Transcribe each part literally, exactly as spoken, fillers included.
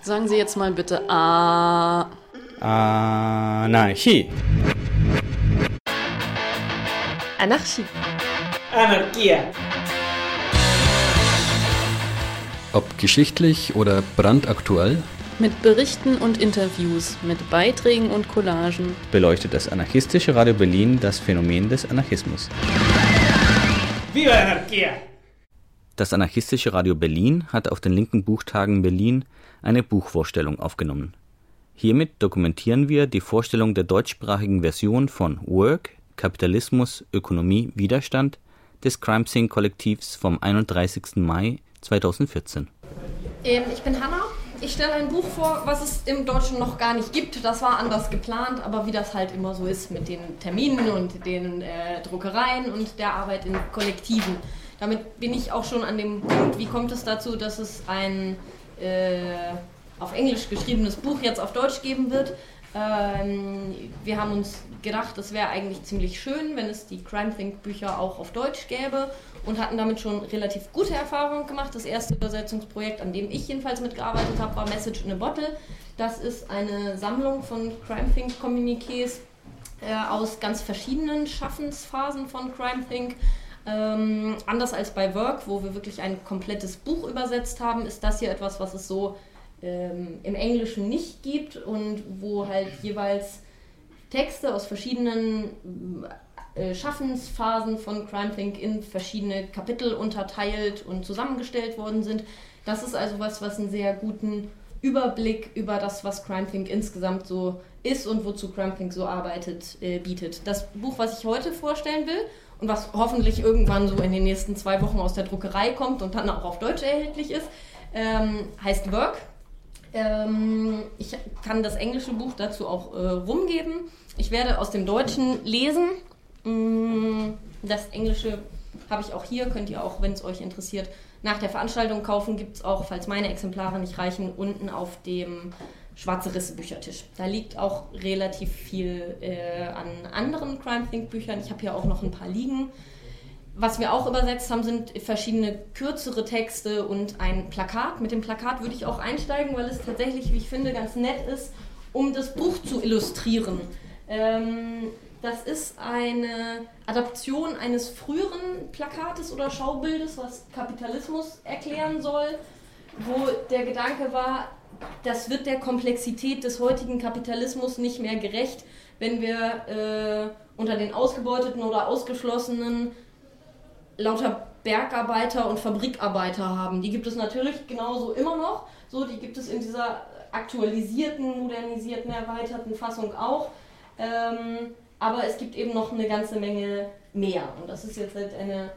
Sagen Sie jetzt mal bitte A. Anarchie. Anarchie. Anarchia. Ob geschichtlich oder brandaktuell, Mit Berichten und Interviews, mit Beiträgen und Collagen beleuchtet das anarchistische Radio Berlin das Phänomen des Anarchismus. Viva Anarchia! Das anarchistische Radio Berlin hat auf den linken Buchtagen Berlin eine Buchvorstellung aufgenommen. Hiermit dokumentieren wir die Vorstellung der deutschsprachigen Version von Work, Kapitalismus, Ökonomie, Widerstand des Crime Scene Kollektivs vom einunddreißigsten Mai zweitausendvierzehn. Ähm, ich bin Hanna. Ich stelle ein Buch vor, was es im Deutschen noch gar nicht gibt. Das war anders geplant, aber wie das halt immer so ist mit den Terminen und den äh, Druckereien und der Arbeit in Kollektiven. Damit bin ich auch schon an dem Punkt, wie kommt es dazu, dass es ein äh, auf Englisch geschriebenes Buch jetzt auf Deutsch geben wird. Ähm, wir haben uns gedacht, es wäre eigentlich ziemlich schön, wenn es die Crime Think Bücher auch auf Deutsch gäbe und hatten damit schon relativ gute Erfahrungen gemacht. Das erste Übersetzungsprojekt, an dem ich jedenfalls mitgearbeitet habe, war Message in a Bottle. Das ist eine Sammlung von Crime Think Kommuniqués äh, aus ganz verschiedenen Schaffensphasen von Crime Think. Ähm, anders als bei Work, wo wir wirklich ein komplettes Buch übersetzt haben, ist das hier etwas, was es so ähm, im Englischen nicht gibt und wo halt jeweils Texte aus verschiedenen äh, Schaffensphasen von Crime Think in verschiedene Kapitel unterteilt und zusammengestellt worden sind. Das ist also was, was einen sehr guten Überblick über das, was Crime Think insgesamt so ist und wozu Crime Think so arbeitet, äh, bietet. Das Buch, was ich heute vorstellen will und was hoffentlich irgendwann so in den nächsten zwei Wochen aus der Druckerei kommt und dann auch auf Deutsch erhältlich ist, ähm, heißt Work. Ähm, ich kann das englische Buch dazu auch äh, rumgeben. Ich werde aus dem Deutschen lesen. Das Englische habe ich auch hier, könnt ihr auch, wenn es euch interessiert, nach der Veranstaltung kaufen. Gibt es auch, falls meine Exemplare nicht reichen, unten auf dem Schwarze Risse Büchertisch. Da liegt auch relativ viel äh, an anderen Crime Think Büchern. Ich habe hier auch noch ein paar liegen. Was wir auch übersetzt haben, sind verschiedene kürzere Texte und ein Plakat. Mit dem Plakat würde ich auch einsteigen, weil es tatsächlich, wie ich finde, ganz nett ist, um das Buch zu illustrieren. Ähm, das ist eine Adaption eines früheren Plakates oder Schaubildes, was Kapitalismus erklären soll, wo der Gedanke war, das wird der Komplexität des heutigen Kapitalismus nicht mehr gerecht, wenn wir äh, unter den Ausgebeuteten oder Ausgeschlossenen lauter Bergarbeiter und Fabrikarbeiter haben. Die gibt es natürlich genauso immer noch. So, die gibt es in dieser aktualisierten, modernisierten, erweiterten Fassung auch. Ähm, aber es gibt eben noch eine ganze Menge mehr. Und das ist jetzt halt eine,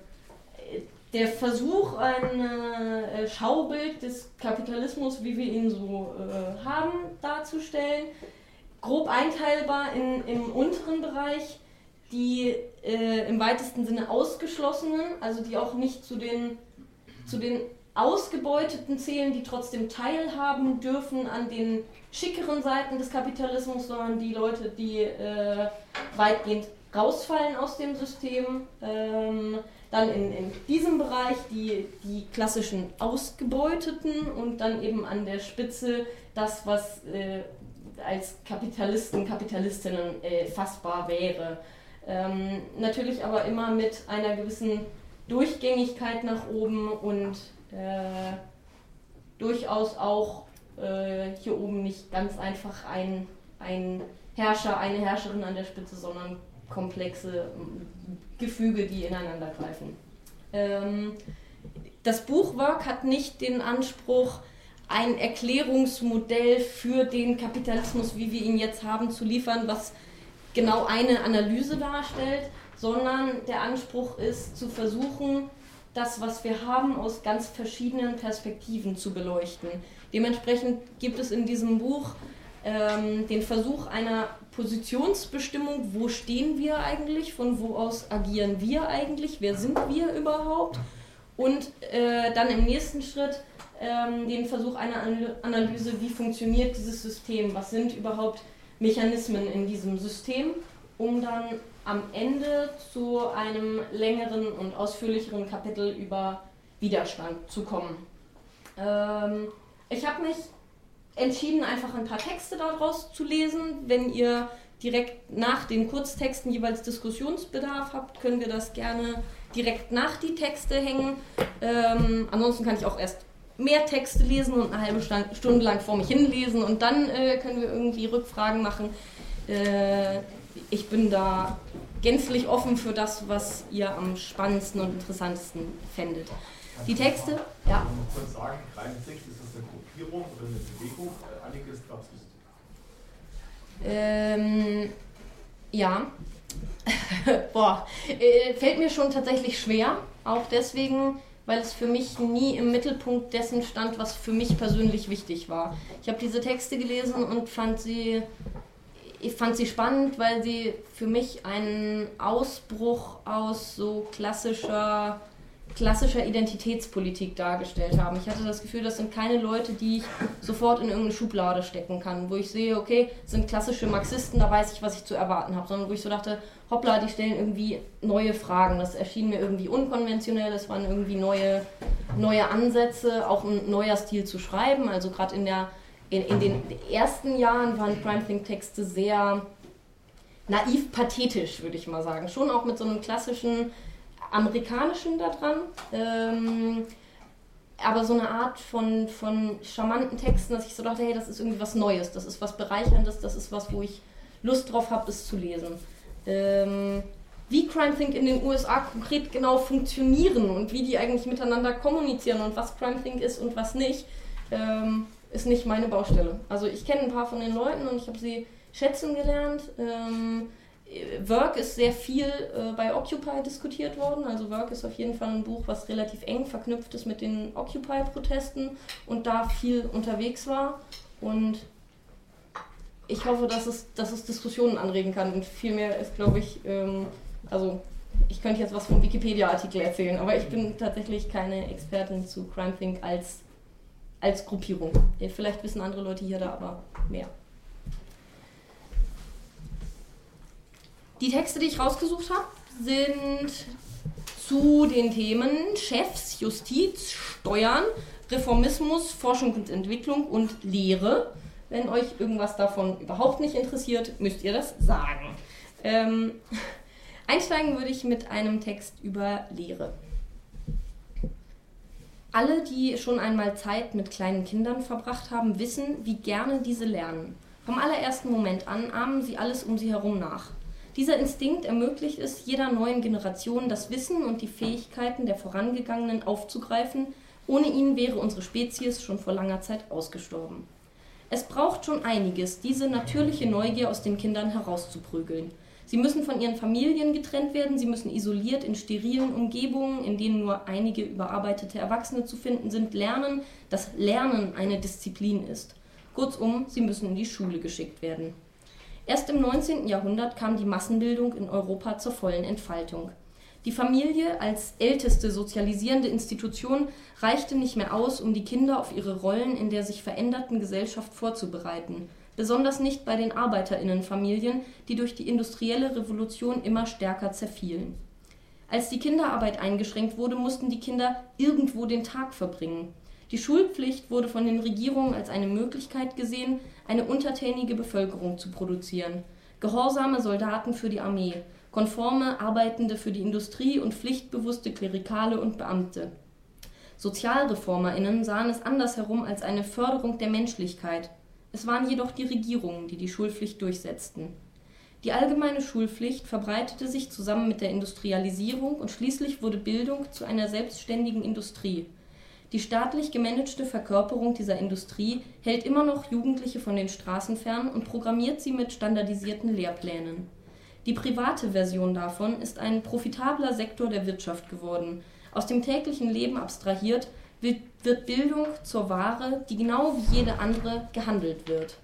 der Versuch, ein äh, Schaubild des Kapitalismus, wie wir ihn so äh, haben, darzustellen. Grob einteilbar in, im unteren Bereich die äh, im weitesten Sinne Ausgeschlossenen, also die auch nicht zu den, zu den Ausgebeuteten zählen, die trotzdem teilhaben dürfen an den schickeren Seiten des Kapitalismus, sondern die Leute, die äh, weitgehend rausfallen aus dem System. Ähm, dann in, in diesem Bereich die, die klassischen Ausgebeuteten und dann eben an der Spitze das, was äh, als Kapitalisten, Kapitalistinnen äh, fassbar wäre. Ähm, natürlich aber immer mit einer gewissen Durchgängigkeit nach oben und äh, durchaus auch äh, hier oben nicht ganz einfach ein, ein Herrscher, eine Herrscherin an der Spitze, sondern komplexe Gefüge, die ineinander greifen. Ähm, das Buch Work hat nicht den Anspruch, ein Erklärungsmodell für den Kapitalismus, wie wir ihn jetzt haben, zu liefern, was genau eine Analyse darstellt, sondern der Anspruch ist, zu versuchen, das, was wir haben, aus ganz verschiedenen Perspektiven zu beleuchten. Dementsprechend gibt es in diesem Buch ähm, den Versuch einer Positionsbestimmung, wo stehen wir eigentlich, von wo aus agieren wir eigentlich, wer sind wir überhaupt, und äh, dann im nächsten Schritt ähm, den Versuch einer Analyse, wie funktioniert dieses System, was sind überhaupt Mechanismen in diesem System, um dann am Ende zu einem längeren und ausführlicheren Kapitel über Widerstand zu kommen. Ähm, ich habe mich entschieden, einfach ein paar Texte daraus zu lesen. Wenn ihr direkt nach den Kurztexten jeweils Diskussionsbedarf habt, können wir das gerne direkt nach die Texte hängen. Ähm, ansonsten kann ich auch erst mehr Texte lesen und eine halbe Stunde lang vor mich hinlesen und dann äh, können wir irgendwie Rückfragen machen. Äh, ich bin da gänzlich offen für das, was ihr am spannendsten und interessantesten fändet. Die Texte, ja. Ich muss kurz sagen, CrimethInc, ist das eine Gruppierung oder eine Bewegung? Einiges gab es. Ähm, ja. Boah, äh, fällt mir schon tatsächlich schwer. Auch deswegen, weil es für mich nie im Mittelpunkt dessen stand, was für mich persönlich wichtig war. Ich habe diese Texte gelesen und fand sie, ich fand sie spannend, weil sie für mich einen Ausbruch aus so klassischer, klassischer Identitätspolitik dargestellt haben. Ich hatte das Gefühl, das sind keine Leute, die ich sofort in irgendeine Schublade stecken kann, wo ich sehe, okay, sind klassische Marxisten, da weiß ich, was ich zu erwarten habe, sondern wo ich so dachte, hoppla, die stellen irgendwie neue Fragen. Das erschien mir irgendwie unkonventionell, es waren irgendwie neue, neue Ansätze, auch ein neuer Stil zu schreiben. Also gerade in, der, in, in den ersten Jahren waren CrimethInc-Texte sehr naiv pathetisch, würde ich mal sagen. Schon auch mit so einem klassischen amerikanischen da dran, ähm, aber so eine Art von, von charmanten Texten, dass ich so dachte, hey, das ist irgendwie was Neues, das ist was Bereicherndes, das ist was, wo ich Lust drauf habe, es zu lesen. Ähm, wie CrimethInc in den U S A konkret genau funktionieren und wie die eigentlich miteinander kommunizieren und was CrimethInc ist und was nicht, ähm, ist nicht meine Baustelle. Also ich kenne ein paar von den Leuten und ich habe sie schätzen gelernt. Ähm, Work ist sehr viel äh, bei Occupy diskutiert worden. Also Work ist auf jeden Fall ein Buch, was relativ eng verknüpft ist mit den Occupy-Protesten und da viel unterwegs war. Und ich hoffe, dass es, dass es Diskussionen anregen kann. Und viel mehr ist, glaube ich, ähm, also ich könnte jetzt was vom Wikipedia-Artikel erzählen, aber ich bin tatsächlich keine Expertin zu CrimethInc als, als Gruppierung. Vielleicht wissen andere Leute hier da aber mehr. Die Texte, die ich rausgesucht habe, sind zu den Themen Chefs, Justiz, Steuern, Reformismus, Forschung und Entwicklung und Lehre. Wenn euch irgendwas davon überhaupt nicht interessiert, müsst ihr das sagen. Ähm, einsteigen würde ich mit einem Text über Lehre. Alle, die schon einmal Zeit mit kleinen Kindern verbracht haben, wissen, wie gerne diese lernen. Vom allerersten Moment an ahmen sie alles um sie herum nach. Dieser Instinkt ermöglicht es jeder neuen Generation, das Wissen und die Fähigkeiten der Vorangegangenen aufzugreifen. Ohne ihn wäre unsere Spezies schon vor langer Zeit ausgestorben. Es braucht schon einiges, diese natürliche Neugier aus den Kindern herauszuprügeln. Sie müssen von ihren Familien getrennt werden, sie müssen isoliert in sterilen Umgebungen, in denen nur einige überarbeitete Erwachsene zu finden sind, lernen, dass Lernen eine Disziplin ist. Kurzum, sie müssen in die Schule geschickt werden. Erst im neunzehnten Jahrhundert kam die Massenbildung in Europa zur vollen Entfaltung. Die Familie als älteste sozialisierende Institution reichte nicht mehr aus, um die Kinder auf ihre Rollen in der sich veränderten Gesellschaft vorzubereiten. Besonders nicht bei den ArbeiterInnenfamilien, die durch die industrielle Revolution immer stärker zerfielen. Als die Kinderarbeit eingeschränkt wurde, mussten die Kinder irgendwo den Tag verbringen. Die Schulpflicht wurde von den Regierungen als eine Möglichkeit gesehen, eine untertänige Bevölkerung zu produzieren. Gehorsame Soldaten für die Armee, konforme Arbeitende für die Industrie und pflichtbewusste Klerikale und Beamte. SozialreformerInnen sahen es andersherum als eine Förderung der Menschlichkeit. Es waren jedoch die Regierungen, die die Schulpflicht durchsetzten. Die allgemeine Schulpflicht verbreitete sich zusammen mit der Industrialisierung und schließlich wurde Bildung zu einer selbstständigen Industrie. Die staatlich gemanagte Verkörperung dieser Industrie hält immer noch Jugendliche von den Straßen fern und programmiert sie mit standardisierten Lehrplänen. Die private Version davon ist ein profitabler Sektor der Wirtschaft geworden. Aus dem täglichen Leben abstrahiert wird Bildung zur Ware, die genau wie jede andere gehandelt wird.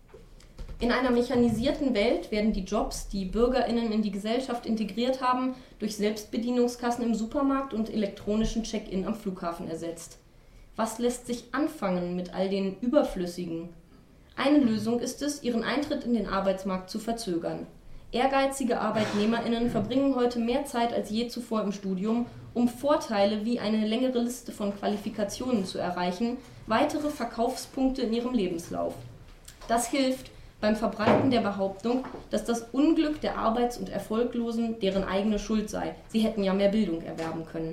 In einer mechanisierten Welt werden die Jobs, die BürgerInnen in die Gesellschaft integriert haben, durch Selbstbedienungskassen im Supermarkt und elektronischen Check-in am Flughafen ersetzt. Was lässt sich anfangen mit all den Überflüssigen? Eine Lösung ist es, ihren Eintritt in den Arbeitsmarkt zu verzögern. Ehrgeizige ArbeitnehmerInnen verbringen heute mehr Zeit als je zuvor im Studium, um Vorteile wie eine längere Liste von Qualifikationen zu erreichen, weitere Verkaufspunkte in ihrem Lebenslauf. Das hilft beim Verbreiten der Behauptung, dass das Unglück der Arbeits- und Erfolglosen deren eigene Schuld sei. Sie hätten ja mehr Bildung erwerben können.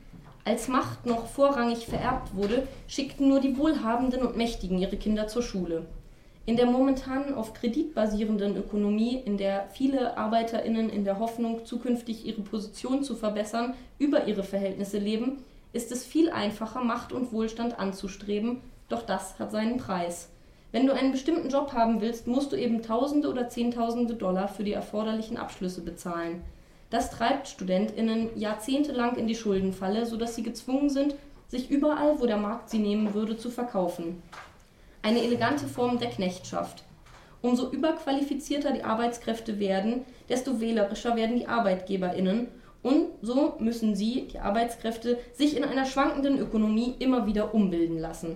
Als Macht noch vorrangig vererbt wurde, schickten nur die Wohlhabenden und Mächtigen ihre Kinder zur Schule. In der momentan auf Kredit basierenden Ökonomie, in der viele ArbeiterInnen in der Hoffnung, zukünftig ihre Position zu verbessern, über ihre Verhältnisse leben, ist es viel einfacher, Macht und Wohlstand anzustreben, doch das hat seinen Preis. Wenn du einen bestimmten Job haben willst, musst du eben Tausende oder Zehntausende Dollar für die erforderlichen Abschlüsse bezahlen. Das treibt StudentInnen jahrzehntelang in die Schuldenfalle, sodass sie gezwungen sind, sich überall, wo der Markt sie nehmen würde, zu verkaufen. Eine elegante Form der Knechtschaft. Umso überqualifizierter die Arbeitskräfte werden, desto wählerischer werden die ArbeitgeberInnen und so müssen sie, die Arbeitskräfte, sich in einer schwankenden Ökonomie immer wieder umbilden lassen.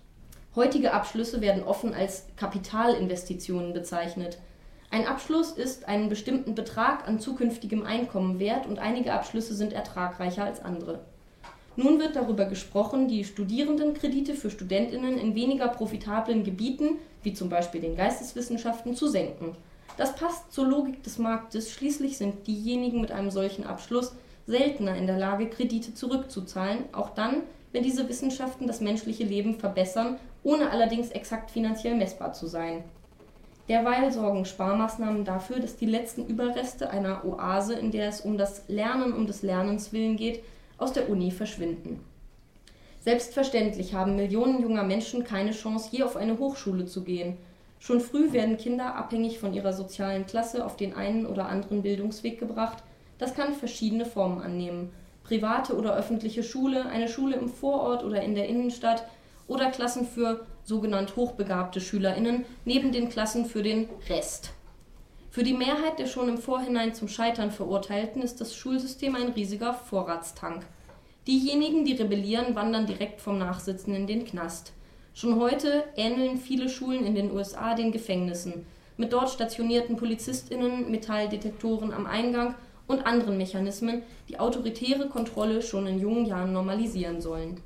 Heutige Abschlüsse werden offen als Kapitalinvestitionen bezeichnet. Ein Abschluss ist einen bestimmten Betrag an zukünftigem Einkommen wert und einige Abschlüsse sind ertragreicher als andere. Nun wird darüber gesprochen, die Studierendenkredite für StudentInnen in weniger profitablen Gebieten, wie zum Beispiel den Geisteswissenschaften, zu senken. Das passt zur Logik des Marktes, schließlich sind diejenigen mit einem solchen Abschluss seltener in der Lage, Kredite zurückzuzahlen, auch dann, wenn diese Wissenschaften das menschliche Leben verbessern, ohne allerdings exakt finanziell messbar zu sein. Derweil sorgen Sparmaßnahmen dafür, dass die letzten Überreste einer Oase, in der es um das Lernen um des Lernens willen geht, aus der Uni verschwinden. Selbstverständlich haben Millionen junger Menschen keine Chance, je auf eine Hochschule zu gehen. Schon früh werden Kinder abhängig von ihrer sozialen Klasse auf den einen oder anderen Bildungsweg gebracht. Das kann verschiedene Formen annehmen. Private oder öffentliche Schule, eine Schule im Vorort oder in der Innenstadt oder Klassen für sogenannt hochbegabte SchülerInnen neben den Klassen für den Rest. Für die Mehrheit der schon im Vorhinein zum Scheitern Verurteilten ist das Schulsystem ein riesiger Vorratstank. Diejenigen, die rebellieren, wandern direkt vom Nachsitzen in den Knast. Schon heute ähneln viele Schulen in den U S A den Gefängnissen, mit dort stationierten PolizistInnen, Metalldetektoren am Eingang und anderen Mechanismen, die autoritäre Kontrolle schon in jungen Jahren normalisieren sollen.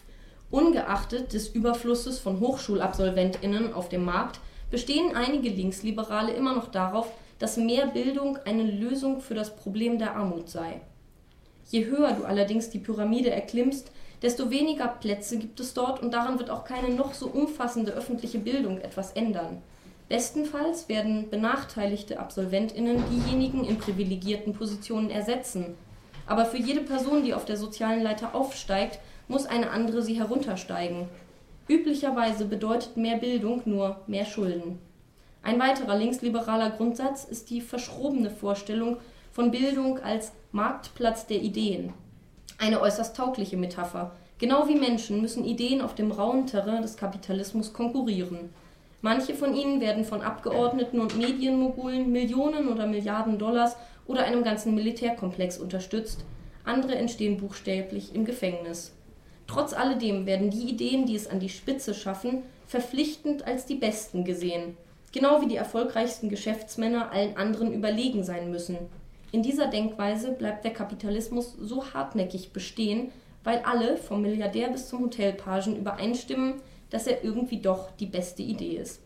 Ungeachtet des Überflusses von HochschulabsolventInnen auf dem Markt bestehen einige Linksliberale immer noch darauf, dass mehr Bildung eine Lösung für das Problem der Armut sei. Je höher du allerdings die Pyramide erklimmst, desto weniger Plätze gibt es dort und daran wird auch keine noch so umfassende öffentliche Bildung etwas ändern. Bestenfalls werden benachteiligte AbsolventInnen diejenigen in privilegierten Positionen ersetzen. Aber für jede Person, die auf der sozialen Leiter aufsteigt, muss eine andere sie heruntersteigen. Üblicherweise bedeutet mehr Bildung nur mehr Schulden. Ein weiterer linksliberaler Grundsatz ist die verschrobene Vorstellung von Bildung als Marktplatz der Ideen. Eine äußerst taugliche Metapher. Genau wie Menschen müssen Ideen auf dem rauen Terrain des Kapitalismus konkurrieren. Manche von ihnen werden von Abgeordneten und Medienmogulen Millionen oder Milliarden Dollars oder einem ganzen Militärkomplex unterstützt. Andere entstehen buchstäblich im Gefängnis. Trotz alledem werden die Ideen, die es an die Spitze schaffen, verpflichtend als die besten gesehen. Genau wie die erfolgreichsten Geschäftsmänner allen anderen überlegen sein müssen. In dieser Denkweise bleibt der Kapitalismus so hartnäckig bestehen, weil alle, vom Milliardär bis zum Hotelpagen, übereinstimmen, dass er irgendwie doch die beste Idee ist.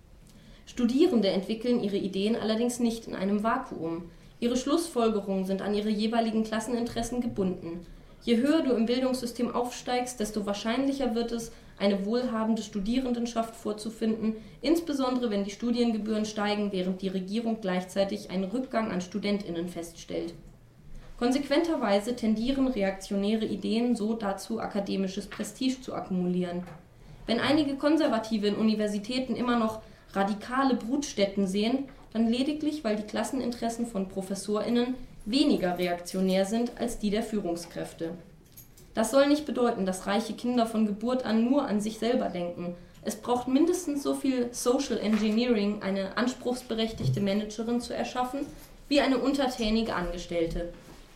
Studierende entwickeln ihre Ideen allerdings nicht in einem Vakuum. Ihre Schlussfolgerungen sind an ihre jeweiligen Klasseninteressen gebunden. Je höher du im Bildungssystem aufsteigst, desto wahrscheinlicher wird es, eine wohlhabende Studierendenschaft vorzufinden, insbesondere wenn die Studiengebühren steigen, während die Regierung gleichzeitig einen Rückgang an StudentInnen feststellt. Konsequenterweise tendieren reaktionäre Ideen so dazu, akademisches Prestige zu akkumulieren. Wenn einige Konservative in Universitäten immer noch radikale Brutstätten sehen, dann lediglich, weil die Klasseninteressen von ProfessorInnen weniger reaktionär sind als die der Führungskräfte. Das soll nicht bedeuten, dass reiche Kinder von Geburt an nur an sich selber denken. Es braucht mindestens so viel Social Engineering, eine anspruchsberechtigte Managerin zu erschaffen, wie eine untertänige Angestellte.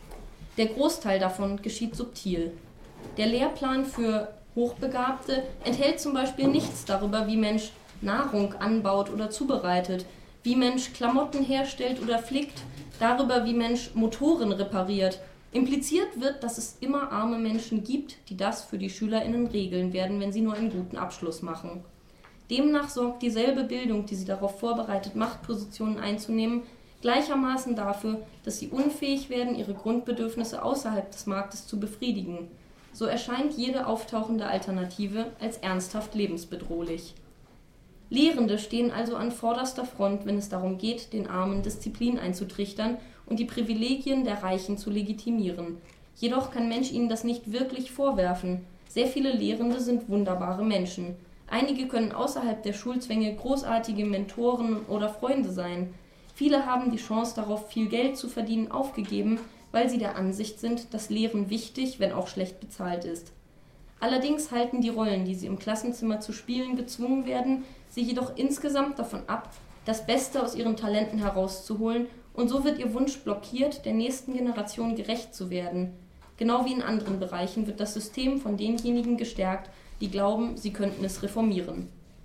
Der Großteil davon geschieht subtil. Der Lehrplan für Hochbegabte enthält zum Beispiel nichts darüber, wie Mensch Nahrung anbaut oder zubereitet, wie Mensch Klamotten herstellt oder flickt, darüber, wie Mensch Motoren repariert. Impliziert wird, dass es immer arme Menschen gibt, die das für die SchülerInnen regeln werden, wenn sie nur einen guten Abschluss machen. Demnach sorgt dieselbe Bildung, die sie darauf vorbereitet, Machtpositionen einzunehmen, gleichermaßen dafür, dass sie unfähig werden, ihre Grundbedürfnisse außerhalb des Marktes zu befriedigen. So erscheint jede auftauchende Alternative als ernsthaft lebensbedrohlich. Lehrende stehen also an vorderster Front, wenn es darum geht, den Armen Disziplin einzutrichtern und die Privilegien der Reichen zu legitimieren. Jedoch kann Mensch ihnen das nicht wirklich vorwerfen. Sehr viele Lehrende sind wunderbare Menschen. Einige können außerhalb der Schulzwänge großartige Mentoren oder Freunde sein. Viele haben die Chance darauf, viel Geld zu verdienen, aufgegeben, weil sie der Ansicht sind, dass Lehren wichtig, wenn auch schlecht bezahlt ist. Allerdings halten die Rollen, die sie im Klassenzimmer zu spielen gezwungen werden, sie jedoch insgesamt davon ab, das Beste aus ihren Talenten herauszuholen, und so wird ihr Wunsch blockiert, der nächsten Generation gerecht zu werden. Genau wie in anderen Bereichen wird das System von denjenigen gestärkt, die glauben, sie könnten es reformieren.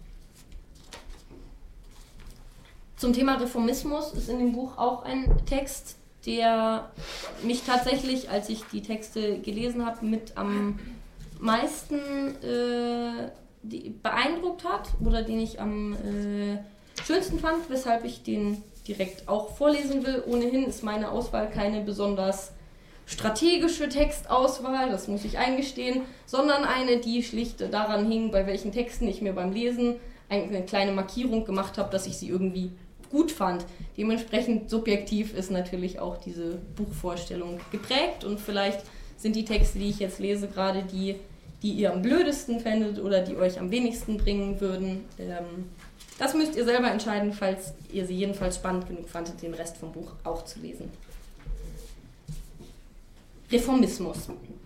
Zum Thema Reformismus ist in dem Buch auch ein Text, der mich tatsächlich, als ich die Texte gelesen habe, mit am meisten äh, die beeindruckt hat oder den ich am äh, schönsten fand, weshalb ich den direkt auch vorlesen will. Ohnehin ist meine Auswahl keine besonders strategische Textauswahl, das muss ich eingestehen, sondern eine, die schlicht daran hing, bei welchen Texten ich mir beim Lesen eine kleine Markierung gemacht habe, dass ich sie irgendwie gut fand. Dementsprechend subjektiv ist natürlich auch diese Buchvorstellung geprägt und vielleicht sind die Texte, die ich jetzt lese, gerade die, die ihr am blödesten fändet oder die euch am wenigsten bringen würden. Ähm, das müsst ihr selber entscheiden, falls ihr sie jedenfalls spannend genug fandet, den Rest vom Buch auch zu lesen. Reformismus.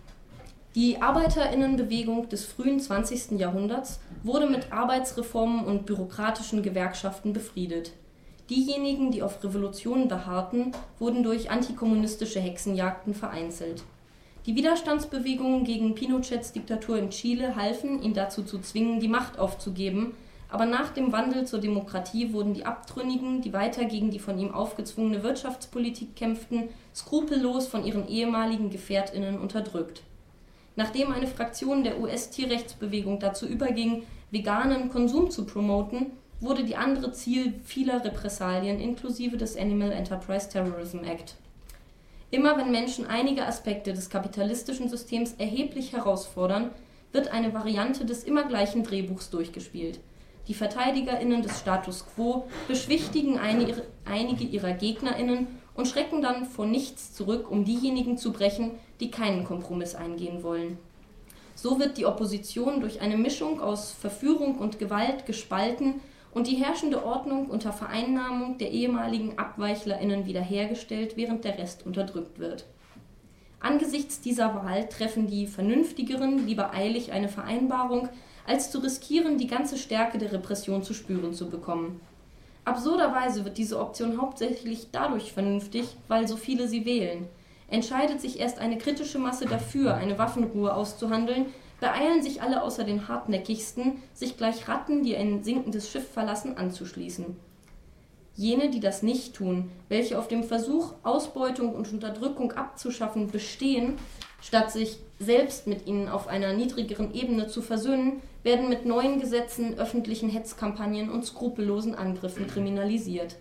Die ArbeiterInnenbewegung des frühen zwanzigsten Jahrhunderts wurde mit Arbeitsreformen und bürokratischen Gewerkschaften befriedet. Diejenigen, die auf Revolutionen beharrten, wurden durch antikommunistische Hexenjagden vereinzelt. Die Widerstandsbewegungen gegen Pinochets Diktatur in Chile halfen, ihn dazu zu zwingen, die Macht aufzugeben, aber nach dem Wandel zur Demokratie wurden die Abtrünnigen, die weiter gegen die von ihm aufgezwungene Wirtschaftspolitik kämpften, skrupellos von ihren ehemaligen GefährtInnen unterdrückt. Nachdem eine Fraktion der U S-Tierrechtsbewegung dazu überging, veganen Konsum zu promoten, wurde die andere Ziel vieler Repressalien inklusive des Animal Enterprise Terrorism Act. Immer wenn Menschen einige Aspekte des kapitalistischen Systems erheblich herausfordern, wird eine Variante des immer gleichen Drehbuchs durchgespielt. Die VerteidigerInnen des Status quo beschwichtigen einige, einige ihrer GegnerInnen und schrecken dann vor nichts zurück, um diejenigen zu brechen, die keinen Kompromiss eingehen wollen. So wird die Opposition durch eine Mischung aus Verführung und Gewalt gespalten und die herrschende Ordnung unter Vereinnahmung der ehemaligen AbweichlerInnen wiederhergestellt, während der Rest unterdrückt wird. Angesichts dieser Wahl treffen die Vernünftigeren lieber eilig eine Vereinbarung, als zu riskieren, die ganze Stärke der Repression zu spüren zu bekommen. Absurderweise wird diese Option hauptsächlich dadurch vernünftig, weil so viele sie wählen. Entscheidet sich erst eine kritische Masse dafür, eine Waffenruhe auszuhandeln, beeilen sich alle außer den hartnäckigsten, sich gleich Ratten, die ein sinkendes Schiff verlassen, anzuschließen. Jene, die das nicht tun, welche auf dem Versuch, Ausbeutung und Unterdrückung abzuschaffen, bestehen, statt sich selbst mit ihnen auf einer niedrigeren Ebene zu versöhnen, werden mit neuen Gesetzen, öffentlichen Hetzkampagnen und skrupellosen Angriffen kriminalisiert.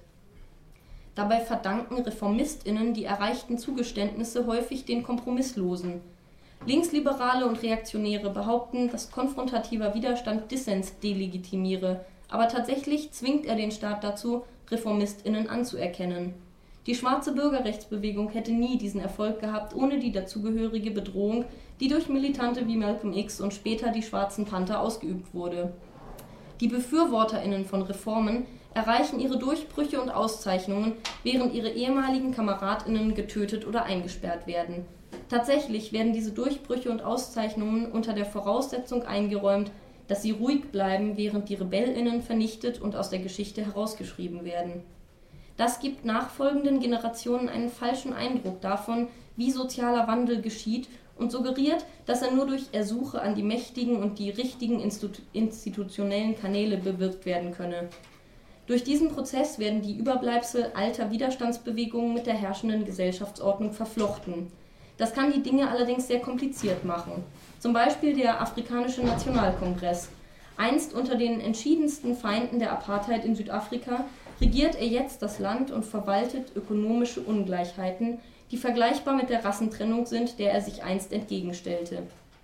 Dabei verdanken ReformistInnen die erreichten Zugeständnisse häufig den Kompromisslosen. Linksliberale und Reaktionäre behaupten, dass konfrontativer Widerstand Dissens delegitimiere, aber tatsächlich zwingt er den Staat dazu, ReformistInnen anzuerkennen. Die schwarze Bürgerrechtsbewegung hätte nie diesen Erfolg gehabt, ohne die dazugehörige Bedrohung, die durch Militante wie Malcolm X und später die Schwarzen Panther ausgeübt wurde. Die BefürworterInnen von Reformen erreichen ihre Durchbrüche und Auszeichnungen, während ihre ehemaligen KameradInnen getötet oder eingesperrt werden. Tatsächlich werden diese Durchbrüche und Auszeichnungen unter der Voraussetzung eingeräumt, dass sie ruhig bleiben, während die RebellInnen vernichtet und aus der Geschichte herausgeschrieben werden. Das gibt nachfolgenden Generationen einen falschen Eindruck davon, wie sozialer Wandel geschieht und suggeriert, dass er nur durch Ersuche an die mächtigen und die richtigen institu- institutionellen Kanäle bewirkt werden könne. Durch diesen Prozess werden die Überbleibsel alter Widerstandsbewegungen mit der herrschenden Gesellschaftsordnung verflochten. Das kann die Dinge allerdings sehr kompliziert machen. Zum Beispiel der Afrikanische Nationalkongress. Einst unter den entschiedensten Feinden der Apartheid in Südafrika regiert er jetzt das Land und verwaltet ökonomische Ungleichheiten, die vergleichbar mit der Rassentrennung sind, der er sich einst entgegenstellte.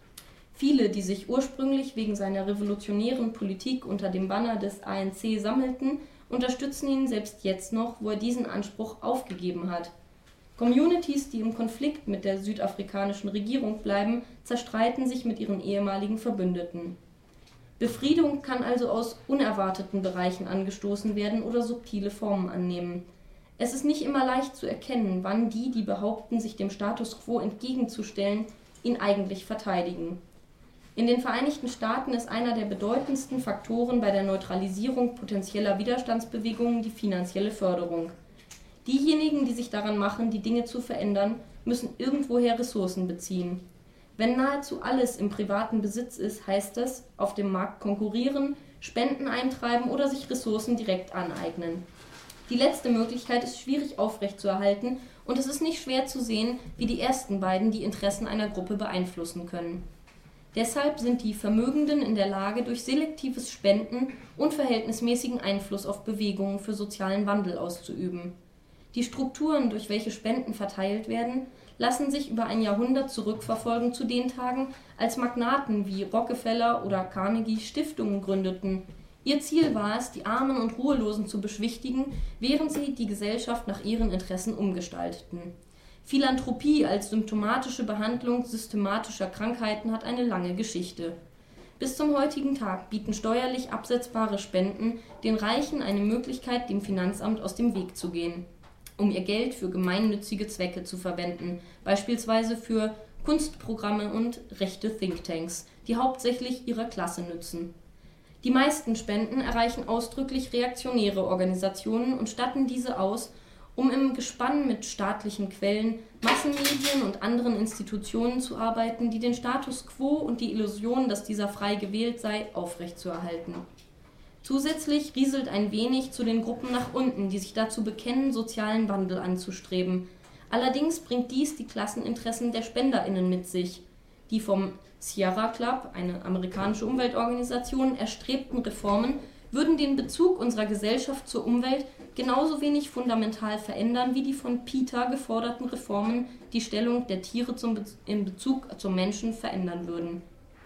Viele, die sich ursprünglich wegen seiner revolutionären Politik unter dem Banner des A N C sammelten, unterstützen ihn selbst jetzt noch, wo er diesen Anspruch aufgegeben hat. Communities, die im Konflikt mit der südafrikanischen Regierung bleiben, zerstreiten sich mit ihren ehemaligen Verbündeten. Befriedung kann also aus unerwarteten Bereichen angestoßen werden oder subtile Formen annehmen. Es ist nicht immer leicht zu erkennen, wann die, die behaupten, sich dem Status quo entgegenzustellen, ihn eigentlich verteidigen. In den Vereinigten Staaten ist einer der bedeutendsten Faktoren bei der Neutralisierung potenzieller Widerstandsbewegungen die finanzielle Förderung. Diejenigen, die sich daran machen, die Dinge zu verändern, müssen irgendwoher Ressourcen beziehen. Wenn nahezu alles im privaten Besitz ist, heißt das, auf dem Markt konkurrieren, Spenden eintreiben oder sich Ressourcen direkt aneignen. Die letzte Möglichkeit ist schwierig aufrechtzuerhalten und es ist nicht schwer zu sehen, wie die ersten beiden die Interessen einer Gruppe beeinflussen können. Deshalb sind die Vermögenden in der Lage, durch selektives Spenden unverhältnismäßigen Einfluss auf Bewegungen für sozialen Wandel auszuüben. Die Strukturen, durch welche Spenden verteilt werden, lassen sich über ein Jahrhundert zurückverfolgen zu den Tagen, als Magnaten wie Rockefeller oder Carnegie Stiftungen gründeten. Ihr Ziel war es, die Armen und Ruhelosen zu beschwichtigen, während sie die Gesellschaft nach ihren Interessen umgestalteten. Philanthropie als symptomatische Behandlung systematischer Krankheiten hat eine lange Geschichte. Bis zum heutigen Tag bieten steuerlich absetzbare Spenden den Reichen eine Möglichkeit, dem Finanzamt aus dem Weg zu gehen, um ihr Geld für gemeinnützige Zwecke zu verwenden, beispielsweise für Kunstprogramme und rechte Thinktanks, die hauptsächlich ihrer Klasse nützen. Die meisten Spenden erreichen ausdrücklich reaktionäre Organisationen und statten diese aus, um im Gespann mit staatlichen Quellen, Massenmedien und anderen Institutionen zu arbeiten, die den Status quo und die Illusion, dass dieser frei gewählt sei, aufrechtzuerhalten. Zusätzlich rieselt ein wenig zu den Gruppen nach unten, die sich dazu bekennen, sozialen Wandel anzustreben. Allerdings bringt dies die Klasseninteressen der SpenderInnen mit sich. Die vom Sierra Club, eine amerikanische Umweltorganisation, erstrebten Reformen würden den Bezug unserer Gesellschaft zur Umwelt genauso wenig fundamental verändern, wie die von PETA geforderten Reformen die Stellung der Tiere zum Be- in Bezug zum Menschen verändern würden.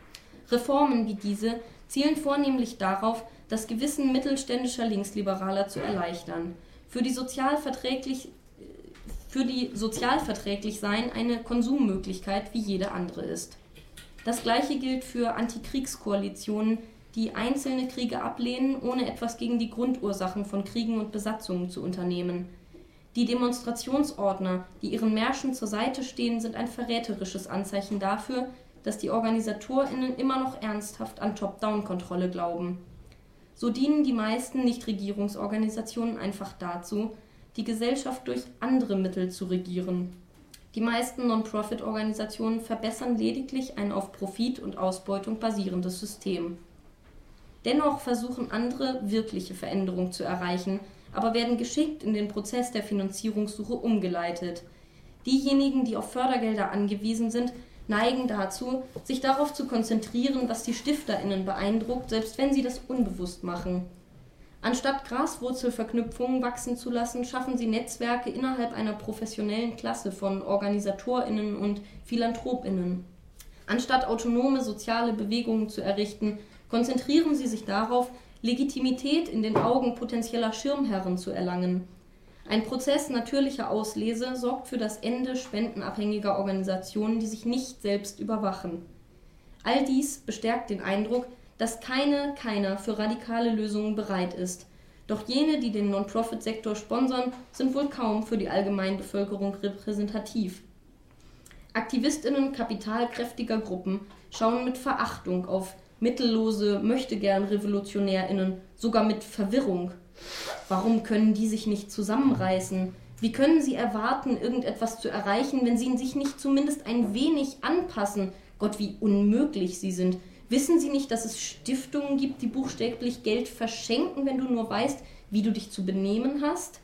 Reformen wie diese zielen vornehmlich darauf, das Gewissen mittelständischer Linksliberaler zu erleichtern. Für die sozialverträglich, für die sozialverträglich sein eine Konsummöglichkeit wie jede andere ist. Das Gleiche gilt für Antikriegskoalitionen, die einzelne Kriege ablehnen, ohne etwas gegen die Grundursachen von Kriegen und Besatzungen zu unternehmen. Die Demonstrationsordner, die ihren Märschen zur Seite stehen, sind ein verräterisches Anzeichen dafür, dass die OrganisatorInnen immer noch ernsthaft an Top-Down-Kontrolle glauben. So dienen die meisten Nichtregierungsorganisationen einfach dazu, die Gesellschaft durch andere Mittel zu regieren. Die meisten Non-Profit-Organisationen verbessern lediglich ein auf Profit und Ausbeutung basierendes System. Dennoch versuchen andere, wirkliche Veränderung zu erreichen, aber werden geschickt in den Prozess der Finanzierungssuche umgeleitet. Diejenigen, die auf Fördergelder angewiesen sind, neigen dazu, sich darauf zu konzentrieren, was die StifterInnen beeindruckt, selbst wenn sie das unbewusst machen. Anstatt Graswurzelverknüpfungen wachsen zu lassen, schaffen sie Netzwerke innerhalb einer professionellen Klasse von OrganisatorInnen und PhilanthropInnen. Anstatt autonome soziale Bewegungen zu errichten, konzentrieren sie sich darauf, Legitimität in den Augen potenzieller Schirmherren zu erlangen. Ein Prozess natürlicher Auslese sorgt für das Ende spendenabhängiger Organisationen, die sich nicht selbst überwachen. All dies bestärkt den Eindruck, dass keine, keiner für radikale Lösungen bereit ist. Doch jene, die den Non-Profit-Sektor sponsern, sind wohl kaum für die Allgemeinbevölkerung repräsentativ. AktivistInnen kapitalkräftiger Gruppen schauen mit Verachtung auf mittellose, möchtegern RevolutionärInnen, sogar mit Verwirrung. Warum können die sich nicht zusammenreißen? Wie können sie erwarten, irgendetwas zu erreichen, wenn sie sich nicht zumindest ein wenig anpassen? Gott, wie unmöglich sie sind. Wissen sie nicht, dass es Stiftungen gibt, die buchstäblich Geld verschenken, wenn du nur weißt, wie du dich zu benehmen hast.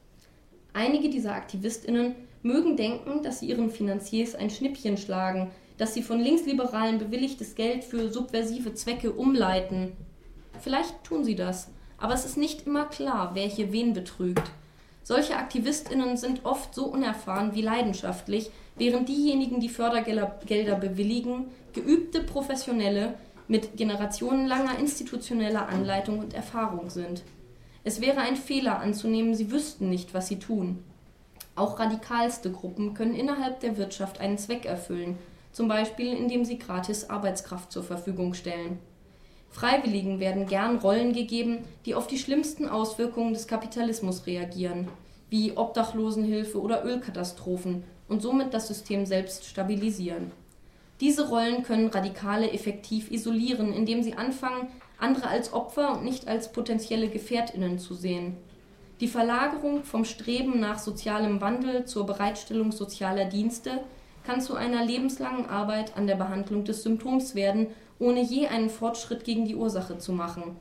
Einige dieser AktivistInnen mögen denken, dass sie ihren Finanziers ein Schnippchen schlagen, dass sie von Linksliberalen bewilligtes Geld für subversive Zwecke umleiten. Vielleicht tun sie das, aber es ist nicht immer klar, wer hier wen betrügt. Solche AktivistInnen sind oft so unerfahren wie leidenschaftlich, während diejenigen, die Fördergelder bewilligen, geübte Professionelle mit generationenlanger institutioneller Anleitung und Erfahrung sind. Es wäre ein Fehler anzunehmen, sie wüssten nicht, was sie tun. Auch radikalste Gruppen können innerhalb der Wirtschaft einen Zweck erfüllen, zum Beispiel indem sie gratis Arbeitskraft zur Verfügung stellen. Freiwilligen werden gern Rollen gegeben, die auf die schlimmsten Auswirkungen des Kapitalismus reagieren, wie Obdachlosenhilfe oder Ölkatastrophen, und somit das System selbst stabilisieren. Diese Rollen können Radikale effektiv isolieren, indem sie anfangen, andere als Opfer und nicht als potenzielle GefährtInnen zu sehen. Die Verlagerung vom Streben nach sozialem Wandel zur Bereitstellung sozialer Dienste kann zu einer lebenslangen Arbeit an der Behandlung des Symptoms werden, ohne je einen Fortschritt gegen die Ursache zu machen.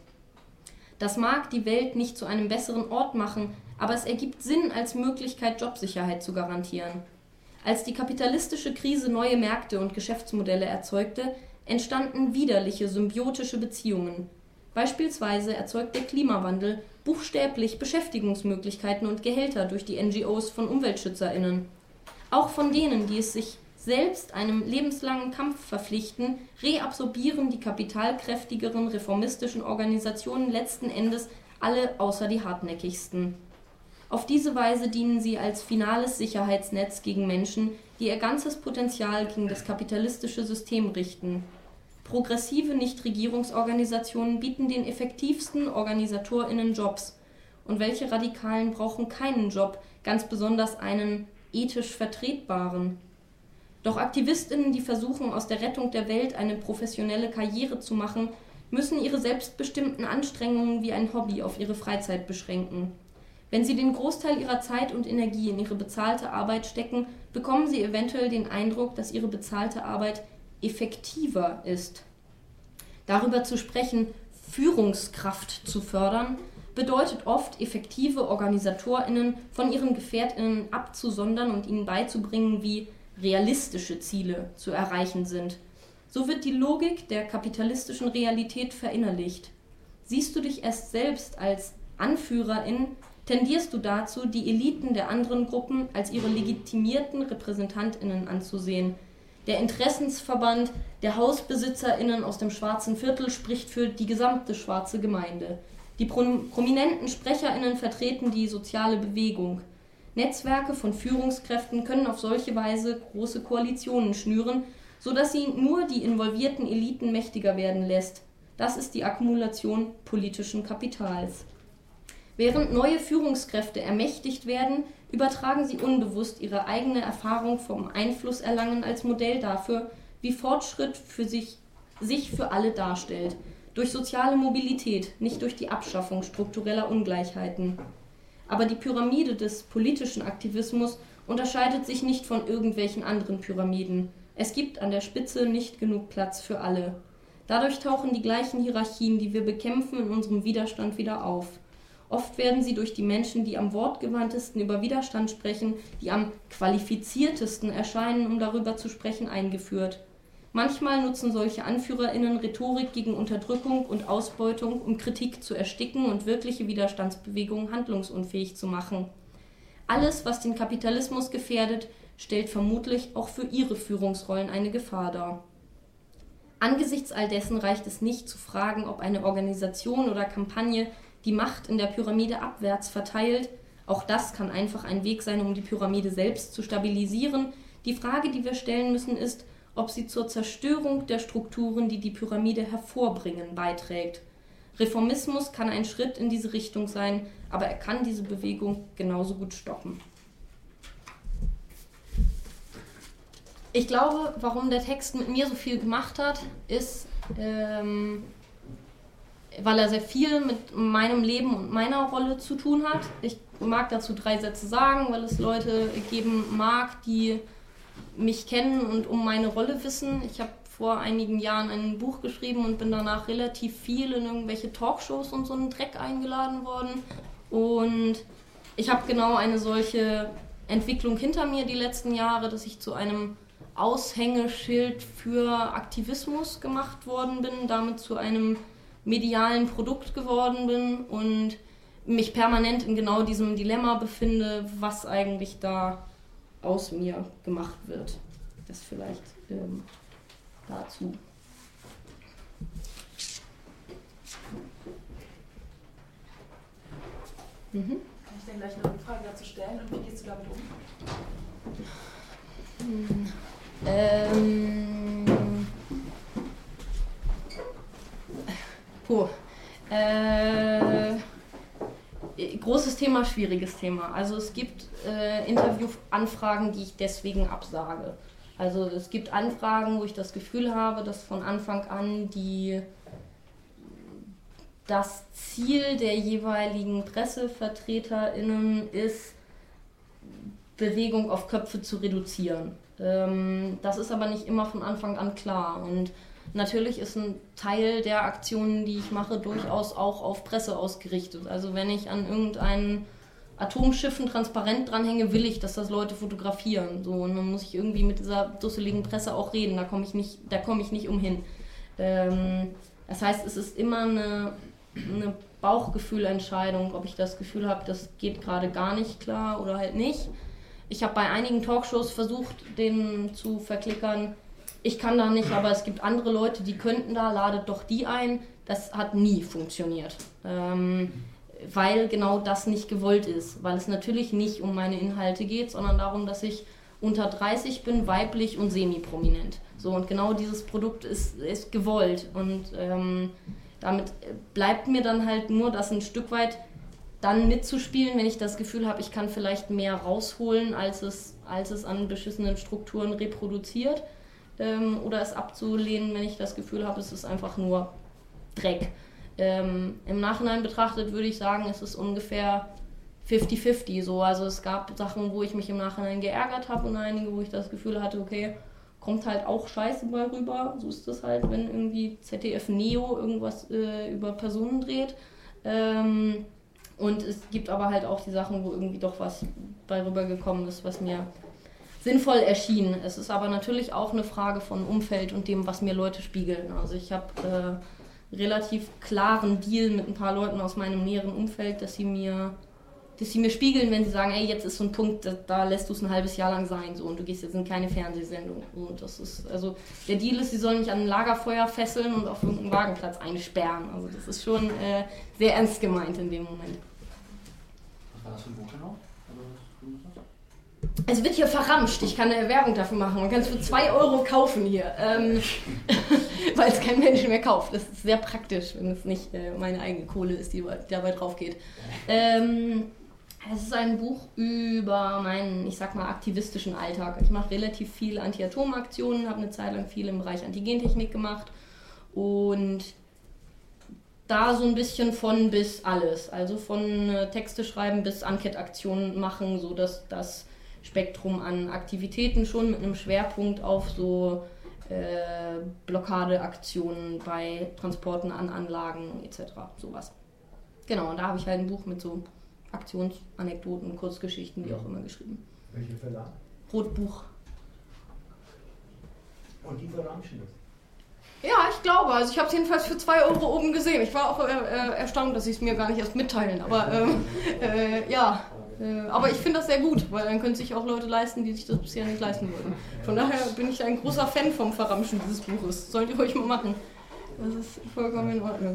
Das mag die Welt nicht zu einem besseren Ort machen, aber es ergibt Sinn, als Möglichkeit Jobsicherheit zu garantieren. Als die kapitalistische Krise neue Märkte und Geschäftsmodelle erzeugte, entstanden widerliche symbiotische Beziehungen. Beispielsweise erzeugt der Klimawandel buchstäblich Beschäftigungsmöglichkeiten und Gehälter durch die N G Os von UmweltschützerInnen. Auch von denen, die es sich selbst einem lebenslangen Kampf verpflichten, reabsorbieren die kapitalkräftigeren reformistischen Organisationen letzten Endes alle außer die hartnäckigsten. Auf diese Weise dienen sie als finales Sicherheitsnetz gegen Menschen, die ihr ganzes Potenzial gegen das kapitalistische System richten. Progressive Nichtregierungsorganisationen bieten den effektivsten OrganisatorInnen Jobs. Und welche Radikalen brauchen keinen Job, ganz besonders einen ethisch vertretbaren? Doch AktivistInnen, die versuchen, aus der Rettung der Welt eine professionelle Karriere zu machen, müssen ihre selbstbestimmten Anstrengungen wie ein Hobby auf ihre Freizeit beschränken. Wenn sie den Großteil ihrer Zeit und Energie in ihre bezahlte Arbeit stecken, bekommen sie eventuell den Eindruck, dass ihre bezahlte Arbeit effektiver ist. Darüber zu sprechen, Führungskraft zu fördern, bedeutet oft, effektive OrganisatorInnen von ihren GefährtInnen abzusondern und ihnen beizubringen, wie realistische Ziele zu erreichen sind. So wird die Logik der kapitalistischen Realität verinnerlicht. Siehst du dich erst selbst als Anführerin, tendierst du dazu, die Eliten der anderen Gruppen als ihre legitimierten RepräsentantInnen anzusehen. Der Interessensverband der HausbesitzerInnen aus dem schwarzen Viertel spricht für die gesamte schwarze Gemeinde. Die prominenten SprecherInnen vertreten die soziale Bewegung. Netzwerke von Führungskräften können auf solche Weise große Koalitionen schnüren, sodass sie nur die involvierten Eliten mächtiger werden lässt. Das ist die Akkumulation politischen Kapitals. Während neue Führungskräfte ermächtigt werden, übertragen sie unbewusst ihre eigene Erfahrung vom Einflusserlangen als Modell dafür, wie Fortschritt für sich, sich für alle darstellt. Durch soziale Mobilität, nicht durch die Abschaffung struktureller Ungleichheiten. Aber die Pyramide des politischen Aktivismus unterscheidet sich nicht von irgendwelchen anderen Pyramiden. Es gibt an der Spitze nicht genug Platz für alle. Dadurch tauchen die gleichen Hierarchien, die wir bekämpfen, in unserem Widerstand wieder auf. Oft werden sie durch die Menschen, die am wortgewandtesten über Widerstand sprechen, die am qualifiziertesten erscheinen, um darüber zu sprechen, eingeführt. Manchmal nutzen solche AnführerInnen Rhetorik gegen Unterdrückung und Ausbeutung, um Kritik zu ersticken und wirkliche Widerstandsbewegungen handlungsunfähig zu machen. Alles, was den Kapitalismus gefährdet, stellt vermutlich auch für ihre Führungsrollen eine Gefahr dar. Angesichts all dessen reicht es nicht zu fragen, ob eine Organisation oder Kampagne die Macht in der Pyramide abwärts verteilt. Auch das kann einfach ein Weg sein, um die Pyramide selbst zu stabilisieren. Die Frage, die wir stellen müssen, ist, ob sie zur Zerstörung der Strukturen, die die Pyramide hervorbringen, beiträgt. Reformismus kann ein Schritt in diese Richtung sein, aber er kann diese Bewegung genauso gut stoppen. Ich glaube, warum der Text mit mir so viel gemacht hat, ist, ähm, weil er sehr viel mit meinem Leben und meiner Rolle zu tun hat. Ich mag dazu drei Sätze sagen, weil es Leute geben mag, die mich kennen und um meine Rolle wissen. Ich habe vor einigen Jahren ein Buch geschrieben und bin danach relativ viel in irgendwelche Talkshows und so einen Dreck eingeladen worden. Und ich habe genau eine solche Entwicklung hinter mir die letzten Jahre, dass ich zu einem Aushängeschild für Aktivismus gemacht worden bin, damit zu einem medialen Produkt geworden bin und mich permanent in genau diesem Dilemma befinde, was eigentlich da aus mir gemacht wird. Das vielleicht ähm, dazu. Mhm. Kann ich denn gleich noch eine Frage dazu stellen und wie gehst du damit um? Hm. Ähm. Puh. Äh. Großes Thema, schwieriges Thema. Also es gibt äh, Interviewanfragen, die ich deswegen absage. Also es gibt Anfragen, wo ich das Gefühl habe, dass von Anfang an die, das Ziel der jeweiligen PressevertreterInnen ist, Bewegung auf Köpfe zu reduzieren. Ähm, das ist aber nicht immer von Anfang an klar. Und natürlich ist ein Teil der Aktionen, die ich mache, durchaus auch auf Presse ausgerichtet. Also wenn ich an irgendeinen Atomschiffen transparent dranhänge, will ich, dass das Leute fotografieren. So, und dann muss ich irgendwie mit dieser dusseligen Presse auch reden, da komme ich nicht, da komme ich nicht umhin. Ähm, das heißt, es ist immer eine, eine Bauchgefühlentscheidung, ob ich das Gefühl habe, das geht gerade gar nicht klar oder halt nicht. Ich habe bei einigen Talkshows versucht, denen zu verklickern, ich kann da nicht, aber es gibt andere Leute, die könnten da, ladet doch die ein. Das hat nie funktioniert, ähm, weil genau das nicht gewollt ist. Weil es natürlich nicht um meine Inhalte geht, sondern darum, dass ich unter dreißig bin, weiblich und semi-prominent. So, und genau dieses Produkt ist, ist gewollt. Und ähm, damit bleibt mir dann halt nur das ein Stück weit dann mitzuspielen, wenn ich das Gefühl habe, ich kann vielleicht mehr rausholen, als es, als es an beschissenen Strukturen reproduziert. Ähm, oder es abzulehnen, wenn ich das Gefühl habe, es ist einfach nur Dreck. Ähm, im Nachhinein betrachtet würde ich sagen, es ist ungefähr fifty fifty so. Also es gab Sachen, wo ich mich im Nachhinein geärgert habe und einige, wo ich das Gefühl hatte, okay, kommt halt auch Scheiße bei rüber. So ist das halt, wenn irgendwie Z D F Neo irgendwas äh, über Personen dreht. Ähm, und es gibt aber halt auch die Sachen, wo irgendwie doch was bei rübergekommen ist, was mir sinnvoll erschien. Es ist aber natürlich auch eine Frage von Umfeld und dem, was mir Leute spiegeln. Also ich habe äh, relativ klaren Deal mit ein paar Leuten aus meinem näheren Umfeld, dass sie mir, dass sie mir spiegeln, wenn sie sagen, ey, jetzt ist so ein Punkt, da, da lässt du es ein halbes Jahr lang sein, so, und du gehst jetzt in keine Fernsehsendung. Und das ist, also der Deal ist, sie sollen mich an ein Lagerfeuer fesseln und auf irgendeinen Wagenplatz einsperren. Also das ist schon äh, sehr ernst gemeint in dem Moment. Was war das für ein Buch genau? Es wird hier verramscht, ich kann eine Werbung dafür machen. Man kann es für zwei Euro kaufen hier, ähm, weil es kein Mensch mehr kauft. Das ist sehr praktisch, wenn es nicht äh, meine eigene Kohle ist, die dabei drauf geht. Ähm, es ist ein Buch über meinen, ich sag mal, aktivistischen Alltag. Ich mache relativ viel Anti-Atom-Aktionen, habe eine Zeit lang viel im Bereich Antigentechnik gemacht und da so ein bisschen von bis alles. Also von äh, Texte schreiben bis Enquete-Aktionen machen, so dass das Spektrum an Aktivitäten schon mit einem Schwerpunkt auf so äh, Blockadeaktionen bei Transporten an Anlagen et cetera. Sowas. Genau, und da habe ich halt ein Buch mit so Aktionsanekdoten, Kurzgeschichten, wie auch immer, geschrieben. Welcher Verlag? Rotbuch. Und die verramschen das? Ja, ich glaube. Also ich habe es jedenfalls für zwei Euro oben gesehen. Ich war auch äh, äh, erstaunt, dass sie es mir gar nicht erst mitteilen. Aber ähm, äh, ja, äh, aber ich finde das sehr gut, weil dann können sich auch Leute leisten, die sich das bisher nicht leisten würden. Von daher bin ich ein großer Fan vom Verramschen dieses Buches. Sollt ihr ruhig mal machen. Das ist vollkommen in Ordnung.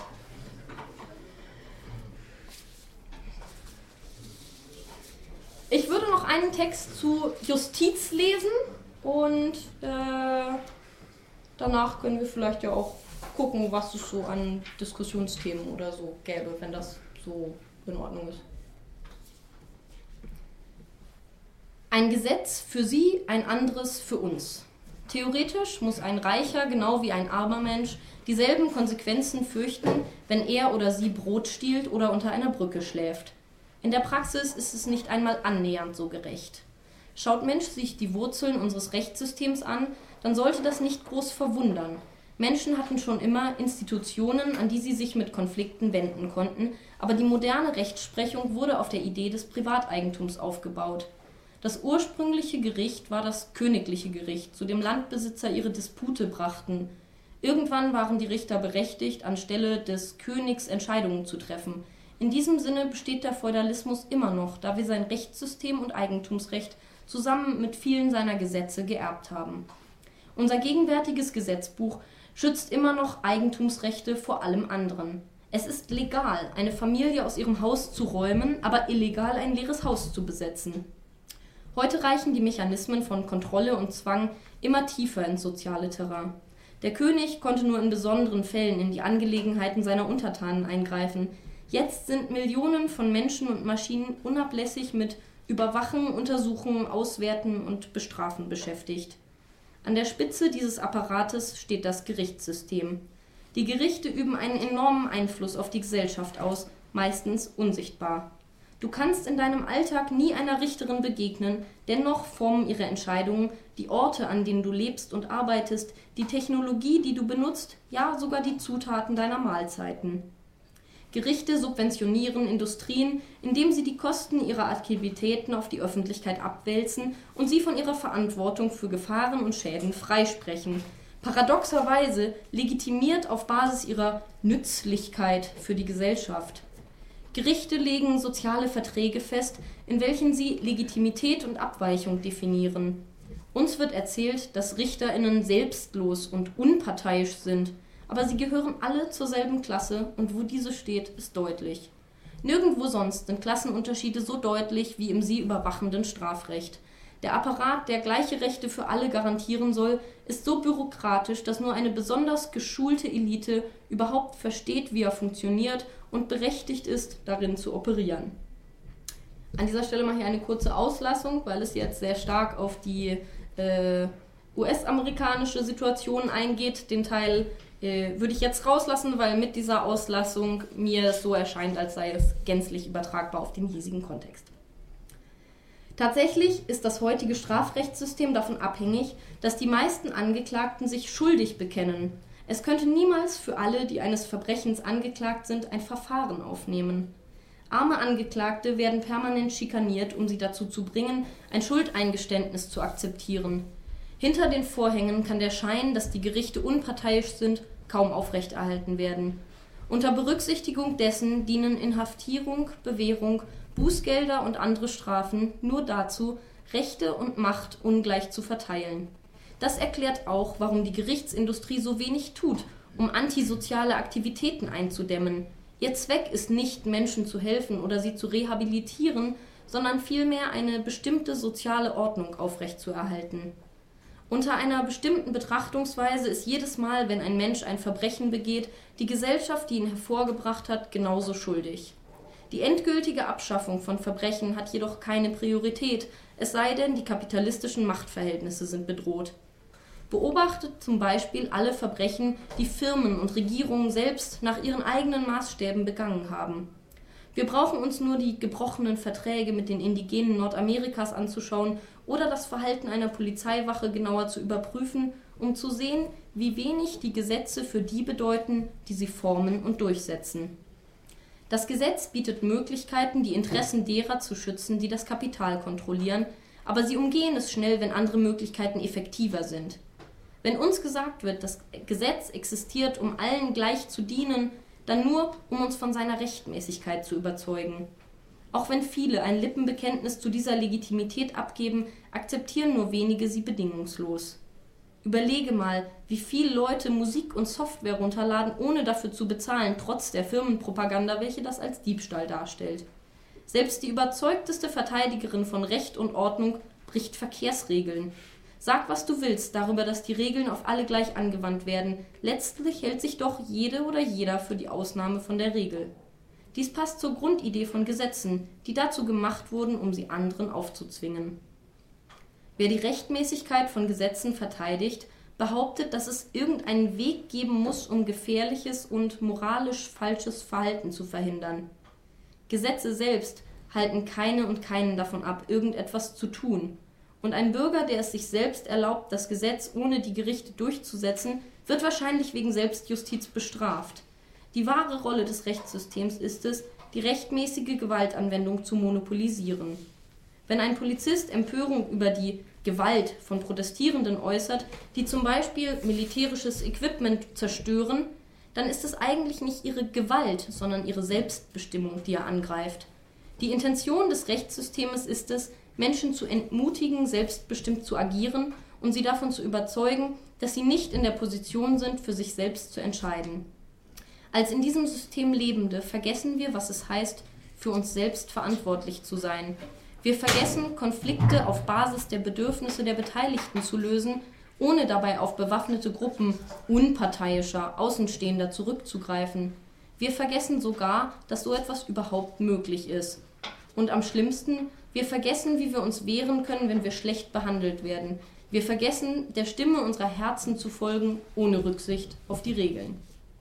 Ich würde noch einen Text zu Justiz lesen und äh, danach können wir vielleicht ja auch gucken, was es so an Diskussionsthemen oder so gäbe, wenn das so in Ordnung ist. Ein Gesetz für sie, ein anderes für uns. Theoretisch muss ein reicher genau wie ein armer Mensch dieselben Konsequenzen fürchten, wenn er oder sie Brot stiehlt oder unter einer Brücke schläft. In der Praxis ist es nicht einmal annähernd so gerecht. Schaut Mensch sich die Wurzeln unseres Rechtssystems an, dann sollte das nicht groß verwundern. Menschen hatten schon immer Institutionen, an die sie sich mit Konflikten wenden konnten, aber die moderne Rechtsprechung wurde auf der Idee des Privateigentums aufgebaut. Das ursprüngliche Gericht war das königliche Gericht, zu dem Landbesitzer ihre Dispute brachten. Irgendwann waren die Richter berechtigt, anstelle des Königs Entscheidungen zu treffen. In diesem Sinne besteht der Feudalismus immer noch, da wir sein Rechtssystem und Eigentumsrecht zusammen mit vielen seiner Gesetze geerbt haben. Unser gegenwärtiges Gesetzbuch schützt immer noch Eigentumsrechte vor allem anderen. Es ist legal, eine Familie aus ihrem Haus zu räumen, aber illegal, ein leeres Haus zu besetzen. Heute reichen die Mechanismen von Kontrolle und Zwang immer tiefer ins soziale Terrain. Der König konnte nur in besonderen Fällen in die Angelegenheiten seiner Untertanen eingreifen. Jetzt sind Millionen von Menschen und Maschinen unablässig mit Überwachen, Untersuchen, Auswerten und Bestrafen beschäftigt. An der Spitze dieses Apparates steht das Gerichtssystem. Die Gerichte üben einen enormen Einfluss auf die Gesellschaft aus, meistens unsichtbar. Du kannst in deinem Alltag nie einer Richterin begegnen, dennoch formen ihre Entscheidungen die Orte, an denen du lebst und arbeitest, die Technologie, die du benutzt, ja sogar die Zutaten deiner Mahlzeiten. Gerichte subventionieren Industrien, indem sie die Kosten ihrer Aktivitäten auf die Öffentlichkeit abwälzen und sie von ihrer Verantwortung für Gefahren und Schäden freisprechen. Paradoxerweise legitimiert auf Basis ihrer Nützlichkeit für die Gesellschaft. Gerichte legen soziale Verträge fest, in welchen sie Legitimität und Abweichung definieren. Uns wird erzählt, dass RichterInnen selbstlos und unparteiisch sind, aber sie gehören alle zur selben Klasse und wo diese steht, ist deutlich. Nirgendwo sonst sind Klassenunterschiede so deutlich wie im sie überwachenden Strafrecht. Der Apparat, der gleiche Rechte für alle garantieren soll, ist so bürokratisch, dass nur eine besonders geschulte Elite überhaupt versteht, wie er funktioniert und berechtigt ist, darin zu operieren. An dieser Stelle mache ich eine kurze Auslassung, weil es jetzt sehr stark auf die äh, U S-amerikanische Situation eingeht. Den Teil äh, würde ich jetzt rauslassen, weil mit dieser Auslassung mir es so erscheint, als sei es gänzlich übertragbar auf den hiesigen Kontext. Tatsächlich ist das heutige Strafrechtssystem davon abhängig, dass die meisten Angeklagten sich schuldig bekennen. Es könnte niemals für alle, die eines Verbrechens angeklagt sind, ein Verfahren aufnehmen. Arme Angeklagte werden permanent schikaniert, um sie dazu zu bringen, ein Schuldeingeständnis zu akzeptieren. Hinter den Vorhängen kann der Schein, dass die Gerichte unparteiisch sind, kaum aufrechterhalten werden. Unter Berücksichtigung dessen dienen Inhaftierung, Bewährung, Bußgelder und andere Strafen nur dazu, Rechte und Macht ungleich zu verteilen. Das erklärt auch, warum die Gerichtsindustrie so wenig tut, um antisoziale Aktivitäten einzudämmen. Ihr Zweck ist nicht, Menschen zu helfen oder sie zu rehabilitieren, sondern vielmehr eine bestimmte soziale Ordnung aufrechtzuerhalten. Unter einer bestimmten Betrachtungsweise ist jedes Mal, wenn ein Mensch ein Verbrechen begeht, die Gesellschaft, die ihn hervorgebracht hat, genauso schuldig. Die endgültige Abschaffung von Verbrechen hat jedoch keine Priorität, es sei denn, die kapitalistischen Machtverhältnisse sind bedroht. Beobachtet zum Beispiel alle Verbrechen, die Firmen und Regierungen selbst nach ihren eigenen Maßstäben begangen haben. Wir brauchen uns nur die gebrochenen Verträge mit den Indigenen Nordamerikas anzuschauen oder das Verhalten einer Polizeiwache genauer zu überprüfen, um zu sehen, wie wenig die Gesetze für die bedeuten, die sie formen und durchsetzen. Das Gesetz bietet Möglichkeiten, die Interessen derer zu schützen, die das Kapital kontrollieren, aber sie umgehen es schnell, wenn andere Möglichkeiten effektiver sind. Wenn uns gesagt wird, das Gesetz existiert, um allen gleich zu dienen, dann nur, um uns von seiner Rechtmäßigkeit zu überzeugen. Auch wenn viele ein Lippenbekenntnis zu dieser Legitimität abgeben, akzeptieren nur wenige sie bedingungslos. Überlege mal, wie viele Leute Musik und Software runterladen, ohne dafür zu bezahlen, trotz der Firmenpropaganda, welche das als Diebstahl darstellt. Selbst die überzeugteste Verteidigerin von Recht und Ordnung bricht Verkehrsregeln. Sag, was du willst, darüber, dass die Regeln auf alle gleich angewandt werden. Letztlich hält sich doch jede oder jeder für die Ausnahme von der Regel. Dies passt zur Grundidee von Gesetzen, die dazu gemacht wurden, um sie anderen aufzuzwingen. Wer die Rechtmäßigkeit von Gesetzen verteidigt, behauptet, dass es irgendeinen Weg geben muss, um gefährliches und moralisch falsches Verhalten zu verhindern. Gesetze selbst halten keine und keinen davon ab, irgendetwas zu tun. Und ein Bürger, der es sich selbst erlaubt, das Gesetz ohne die Gerichte durchzusetzen, wird wahrscheinlich wegen Selbstjustiz bestraft. Die wahre Rolle des Rechtssystems ist es, die rechtmäßige Gewaltanwendung zu monopolisieren. Wenn ein Polizist Empörung über die Gewalt von Protestierenden äußert, die zum Beispiel militärisches Equipment zerstören, dann ist es eigentlich nicht ihre Gewalt, sondern ihre Selbstbestimmung, die er angreift. Die Intention des Rechtssystems ist es, Menschen zu entmutigen, selbstbestimmt zu agieren und sie davon zu überzeugen, dass sie nicht in der Position sind, für sich selbst zu entscheiden. Als in diesem System Lebende vergessen wir, was es heißt, für uns selbst verantwortlich zu sein. Wir vergessen, Konflikte auf Basis der Bedürfnisse der Beteiligten zu lösen, ohne dabei auf bewaffnete Gruppen unparteiischer, Außenstehender zurückzugreifen. Wir vergessen sogar, dass so etwas überhaupt möglich ist. Und am schlimmsten, wir vergessen, wie wir uns wehren können, wenn wir schlecht behandelt werden. Wir vergessen, der Stimme unserer Herzen zu folgen, ohne Rücksicht auf die Regeln.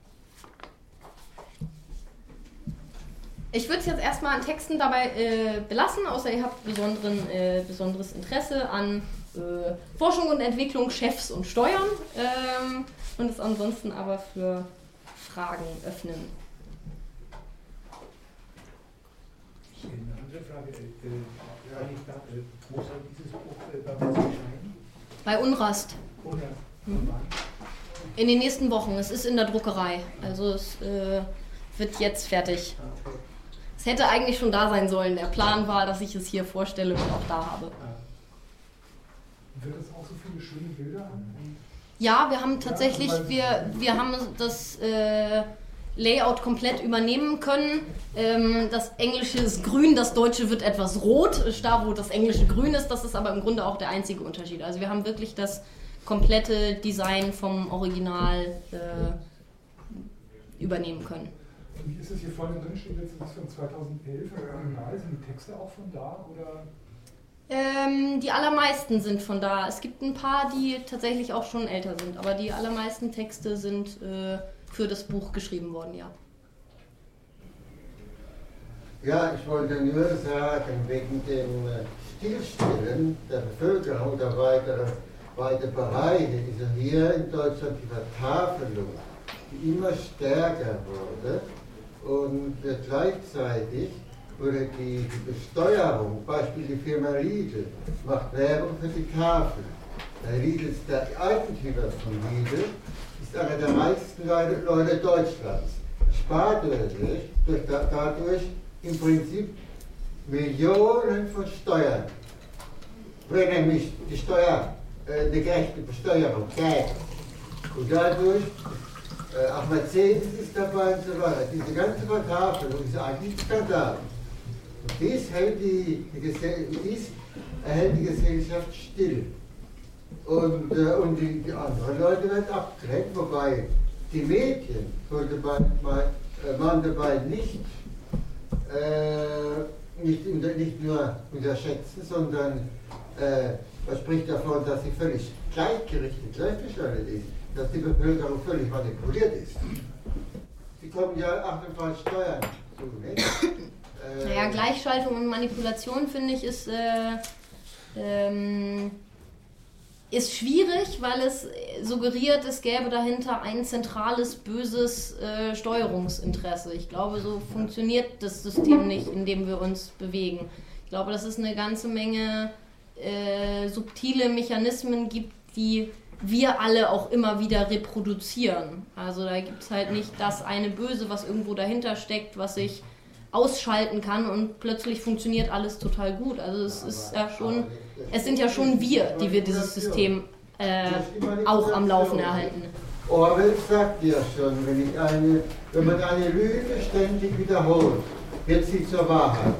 Ich würde es jetzt erstmal an Texten dabei äh, belassen, außer ihr habt besonderen, äh, besonderes Interesse an äh, Forschung und Entwicklung, Chefs und Steuern ähm, und es ansonsten aber für Fragen öffnen. Eine andere Frage, äh, ja, ich dachte, wo soll dieses Buch äh, damals erscheinen? Bei Unrast. Unrast. Mhm. In den nächsten Wochen. Es ist in der Druckerei. Also es äh, wird jetzt fertig. Okay. Es hätte eigentlich schon da sein sollen. Der Plan war, dass ich es hier vorstelle und auch da habe. Wird das auch so viele schöne Bilder haben? Ja, wir haben tatsächlich, wir, wir haben das äh, Layout komplett übernehmen können. Ähm, das Englische ist grün, das Deutsche wird etwas rot. Da, wo das Englische grün ist, das ist aber im Grunde auch der einzige Unterschied. Also wir haben wirklich das komplette Design vom Original äh, übernehmen können. Wie ist es hier vorne drin? Steht jetzt, das ist von zweitausendelf, im Original. Sind die Texte auch von da? Oder? Ähm, die allermeisten sind von da. Es gibt ein paar, die tatsächlich auch schon älter sind, aber die allermeisten Texte sind äh, für das Buch geschrieben worden, ja. Ja, ich wollte nur sagen, wegen dem Stillstellen der Bevölkerung der weiteren weite Bereiche ist ja hier in Deutschland die Vertafelung, die immer stärker wurde und äh, gleichzeitig wurde die, die Besteuerung, Beispiel die Firma Riedel, macht Werbung für die Tafel. Der Riedel ist der Eigentümer von Riedel, ist einer der reichsten Leute, Leute Deutschlands. Er spart dadurch, durch, dadurch im Prinzip Millionen von Steuern. Wenn nämlich die Steuer, äh, die gerechte Besteuerung gäbe. Und dadurch, äh, auch Mercedes ist dabei und so weiter. Diese ganze Vertafelung ist eigentlich ein Skandal. Und dies hält die, die, dies erhält die Gesellschaft still. Und, äh, und die, die anderen Leute werden abgedrängt, wobei die Medien sollte man, man, äh, man dabei nicht, äh, nicht, unter, nicht nur unterschätzen, sondern äh, man spricht davon, dass sie völlig gleichgerichtet, gleichgeschaltet ist, dass die Bevölkerung völlig manipuliert ist. Sie kommen ja achtundfünfzig Steuern zu, nicht? Äh, naja, Gleichschaltung und Manipulation, finde ich, ist, äh, ähm, ist schwierig, weil es suggeriert, es gäbe dahinter ein zentrales, böses äh, Steuerungsinteresse. Ich glaube, so funktioniert das System nicht, in dem wir uns bewegen. Ich glaube, dass es eine ganze Menge äh, subtile Mechanismen gibt, die wir alle auch immer wieder reproduzieren. Also da gibt es halt nicht das eine Böse, was irgendwo dahinter steckt, was ich ausschalten kann und plötzlich funktioniert alles total gut. Also es ist ja schon, es sind ja schon wir, die wir dieses System äh, auch am Laufen erhalten. Orwell sagt ja schon, wenn, ich eine, wenn man eine Lüge ständig wiederholt, wird sie zur Wahrheit.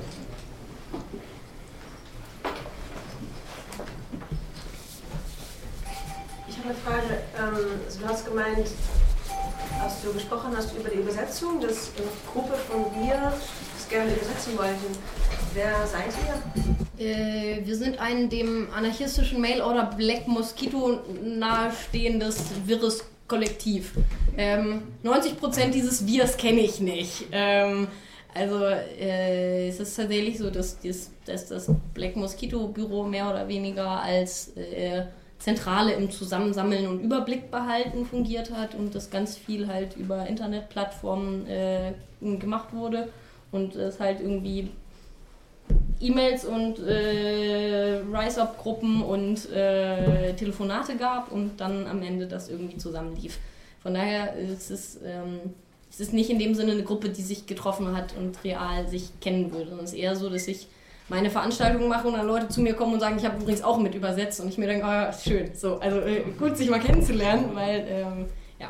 Ich habe eine Frage. Ähm, du hast gemeint, als du gesprochen hast über die Übersetzung, dass eine Gruppe von wir das gerne übersetzen wollten. Wer seid ihr? Äh, wir sind ein dem anarchistischen Mail-Order Black Mosquito nahestehendes wirres Kollektiv. Ähm, neunzig Prozent dieses Wirs kenne ich nicht. Ähm, Also äh, es ist tatsächlich so, dass, dass, dass das Black Mosquito Büro mehr oder weniger als äh, Zentrale im Zusammensammeln und Überblick behalten fungiert hat und das ganz viel halt über Internetplattformen äh, gemacht wurde und es halt irgendwie E-Mails und äh, Rise-Up-Gruppen und äh, Telefonate gab und dann am Ende das irgendwie zusammenlief. Von daher ist es, ähm, es ist nicht in dem Sinne eine Gruppe, die sich getroffen hat und real sich kennen würde. Es ist eher so, dass ich meine Veranstaltungen mache und dann Leute zu mir kommen und sagen, ich habe übrigens auch mit übersetzt und ich mir denke, oh, schön, so, also äh, gut, sich mal kennenzulernen, weil, ähm, ja.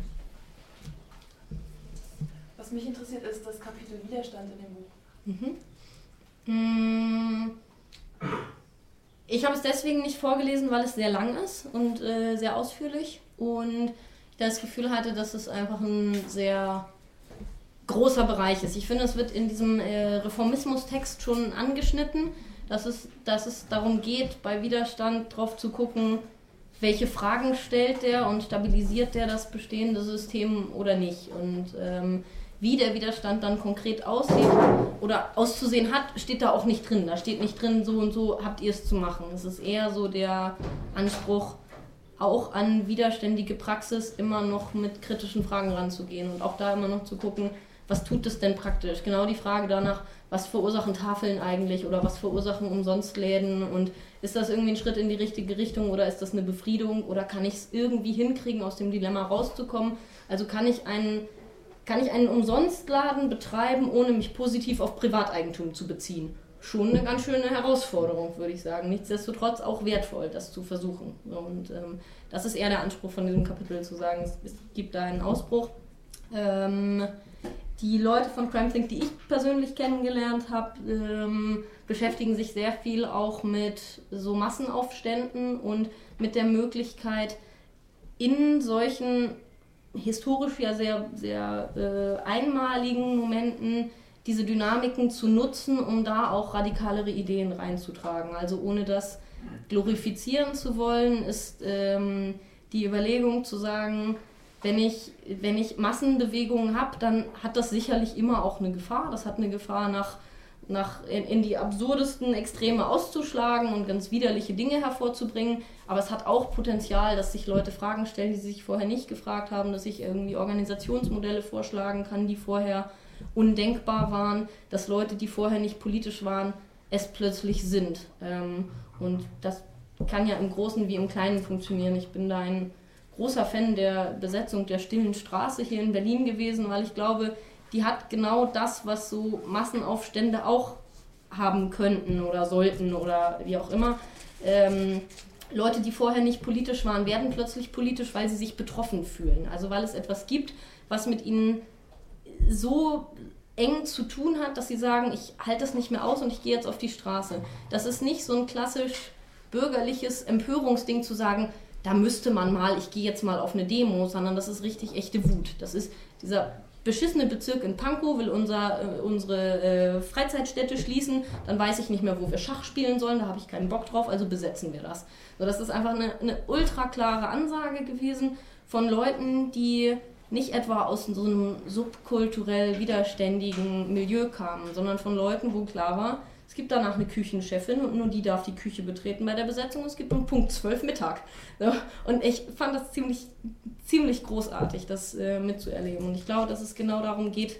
Was mich interessiert, ist das Kapitel Widerstand in dem Buch. Mhm. Ich habe es deswegen nicht vorgelesen, weil es sehr lang ist und äh, sehr ausführlich und ich das Gefühl hatte, dass es einfach ein sehr großer Bereich ist. Ich finde, es wird in diesem äh, Reformismus-Text schon angeschnitten, dass es, dass es darum geht, bei Widerstand drauf zu gucken, welche Fragen stellt der und stabilisiert der das bestehende System oder nicht. Und ähm, wie der Widerstand dann konkret aussieht oder auszusehen hat, steht da auch nicht drin. Da steht nicht drin, so und so habt ihr es zu machen. Es ist eher so der Anspruch, auch an widerständige Praxis immer noch mit kritischen Fragen ranzugehen und auch da immer noch zu gucken, was tut es denn praktisch? Genau die Frage danach, was verursachen Tafeln eigentlich oder was verursachen Umsonstläden und ist das irgendwie ein Schritt in die richtige Richtung oder ist das eine Befriedung oder kann ich es irgendwie hinkriegen, aus dem Dilemma rauszukommen? Also kann ich einen, kann ich einen Umsonstladen betreiben, ohne mich positiv auf Privateigentum zu beziehen? Schon eine ganz schöne Herausforderung, würde ich sagen. Nichtsdestotrotz auch wertvoll, das zu versuchen. Und ähm, das ist eher der Anspruch von diesem Kapitel, zu sagen, es, es gibt da einen Ausbruch. Ähm, Die Leute von CrimethInc, die ich persönlich kennengelernt habe, ähm, beschäftigen sich sehr viel auch mit so Massenaufständen und mit der Möglichkeit, in solchen historisch ja sehr, sehr äh, einmaligen Momenten diese Dynamiken zu nutzen, um da auch radikalere Ideen reinzutragen. Also ohne das glorifizieren zu wollen, ist ähm, die Überlegung zu sagen, Wenn ich, wenn ich Massenbewegungen habe, dann hat das sicherlich immer auch eine Gefahr. Das hat eine Gefahr, nach, nach in, in die absurdesten Extreme auszuschlagen und ganz widerliche Dinge hervorzubringen. Aber es hat auch Potenzial, dass sich Leute Fragen stellen, die sie sich vorher nicht gefragt haben, dass ich irgendwie Organisationsmodelle vorschlagen kann, die vorher undenkbar waren, dass Leute, die vorher nicht politisch waren, es plötzlich sind. Und das kann ja im Großen wie im Kleinen funktionieren. Ich bin da ein großer Fan der Besetzung der Stillen Straße hier in Berlin gewesen, weil ich glaube, die hat genau das, was so Massenaufstände auch haben könnten oder sollten oder wie auch immer. Ähm, Leute, die vorher nicht politisch waren, werden plötzlich politisch, weil sie sich betroffen fühlen. Also weil es etwas gibt, was mit ihnen so eng zu tun hat, dass sie sagen, ich halte das nicht mehr aus und ich gehe jetzt auf die Straße. Das ist nicht so ein klassisch bürgerliches Empörungsding zu sagen, da müsste man mal, ich gehe jetzt mal auf eine Demo, sondern das ist richtig echte Wut. Das ist dieser beschissene Bezirk in Pankow, will unser, äh, unsere äh, Freizeitstätte schließen, dann weiß ich nicht mehr, wo wir Schach spielen sollen, da habe ich keinen Bock drauf, also besetzen wir das. So, das ist einfach eine, eine ultra klare Ansage gewesen von Leuten, die nicht etwa aus so einem subkulturell widerständigen Milieu kamen, sondern von Leuten, wo klar war, es gibt danach eine Küchenchefin und nur die darf die Küche betreten bei der Besetzung. Es gibt um Punkt zwölf Mittag. So, und ich fand das ziemlich, ziemlich großartig, das äh, mitzuerleben. Und ich glaube, dass es genau darum geht,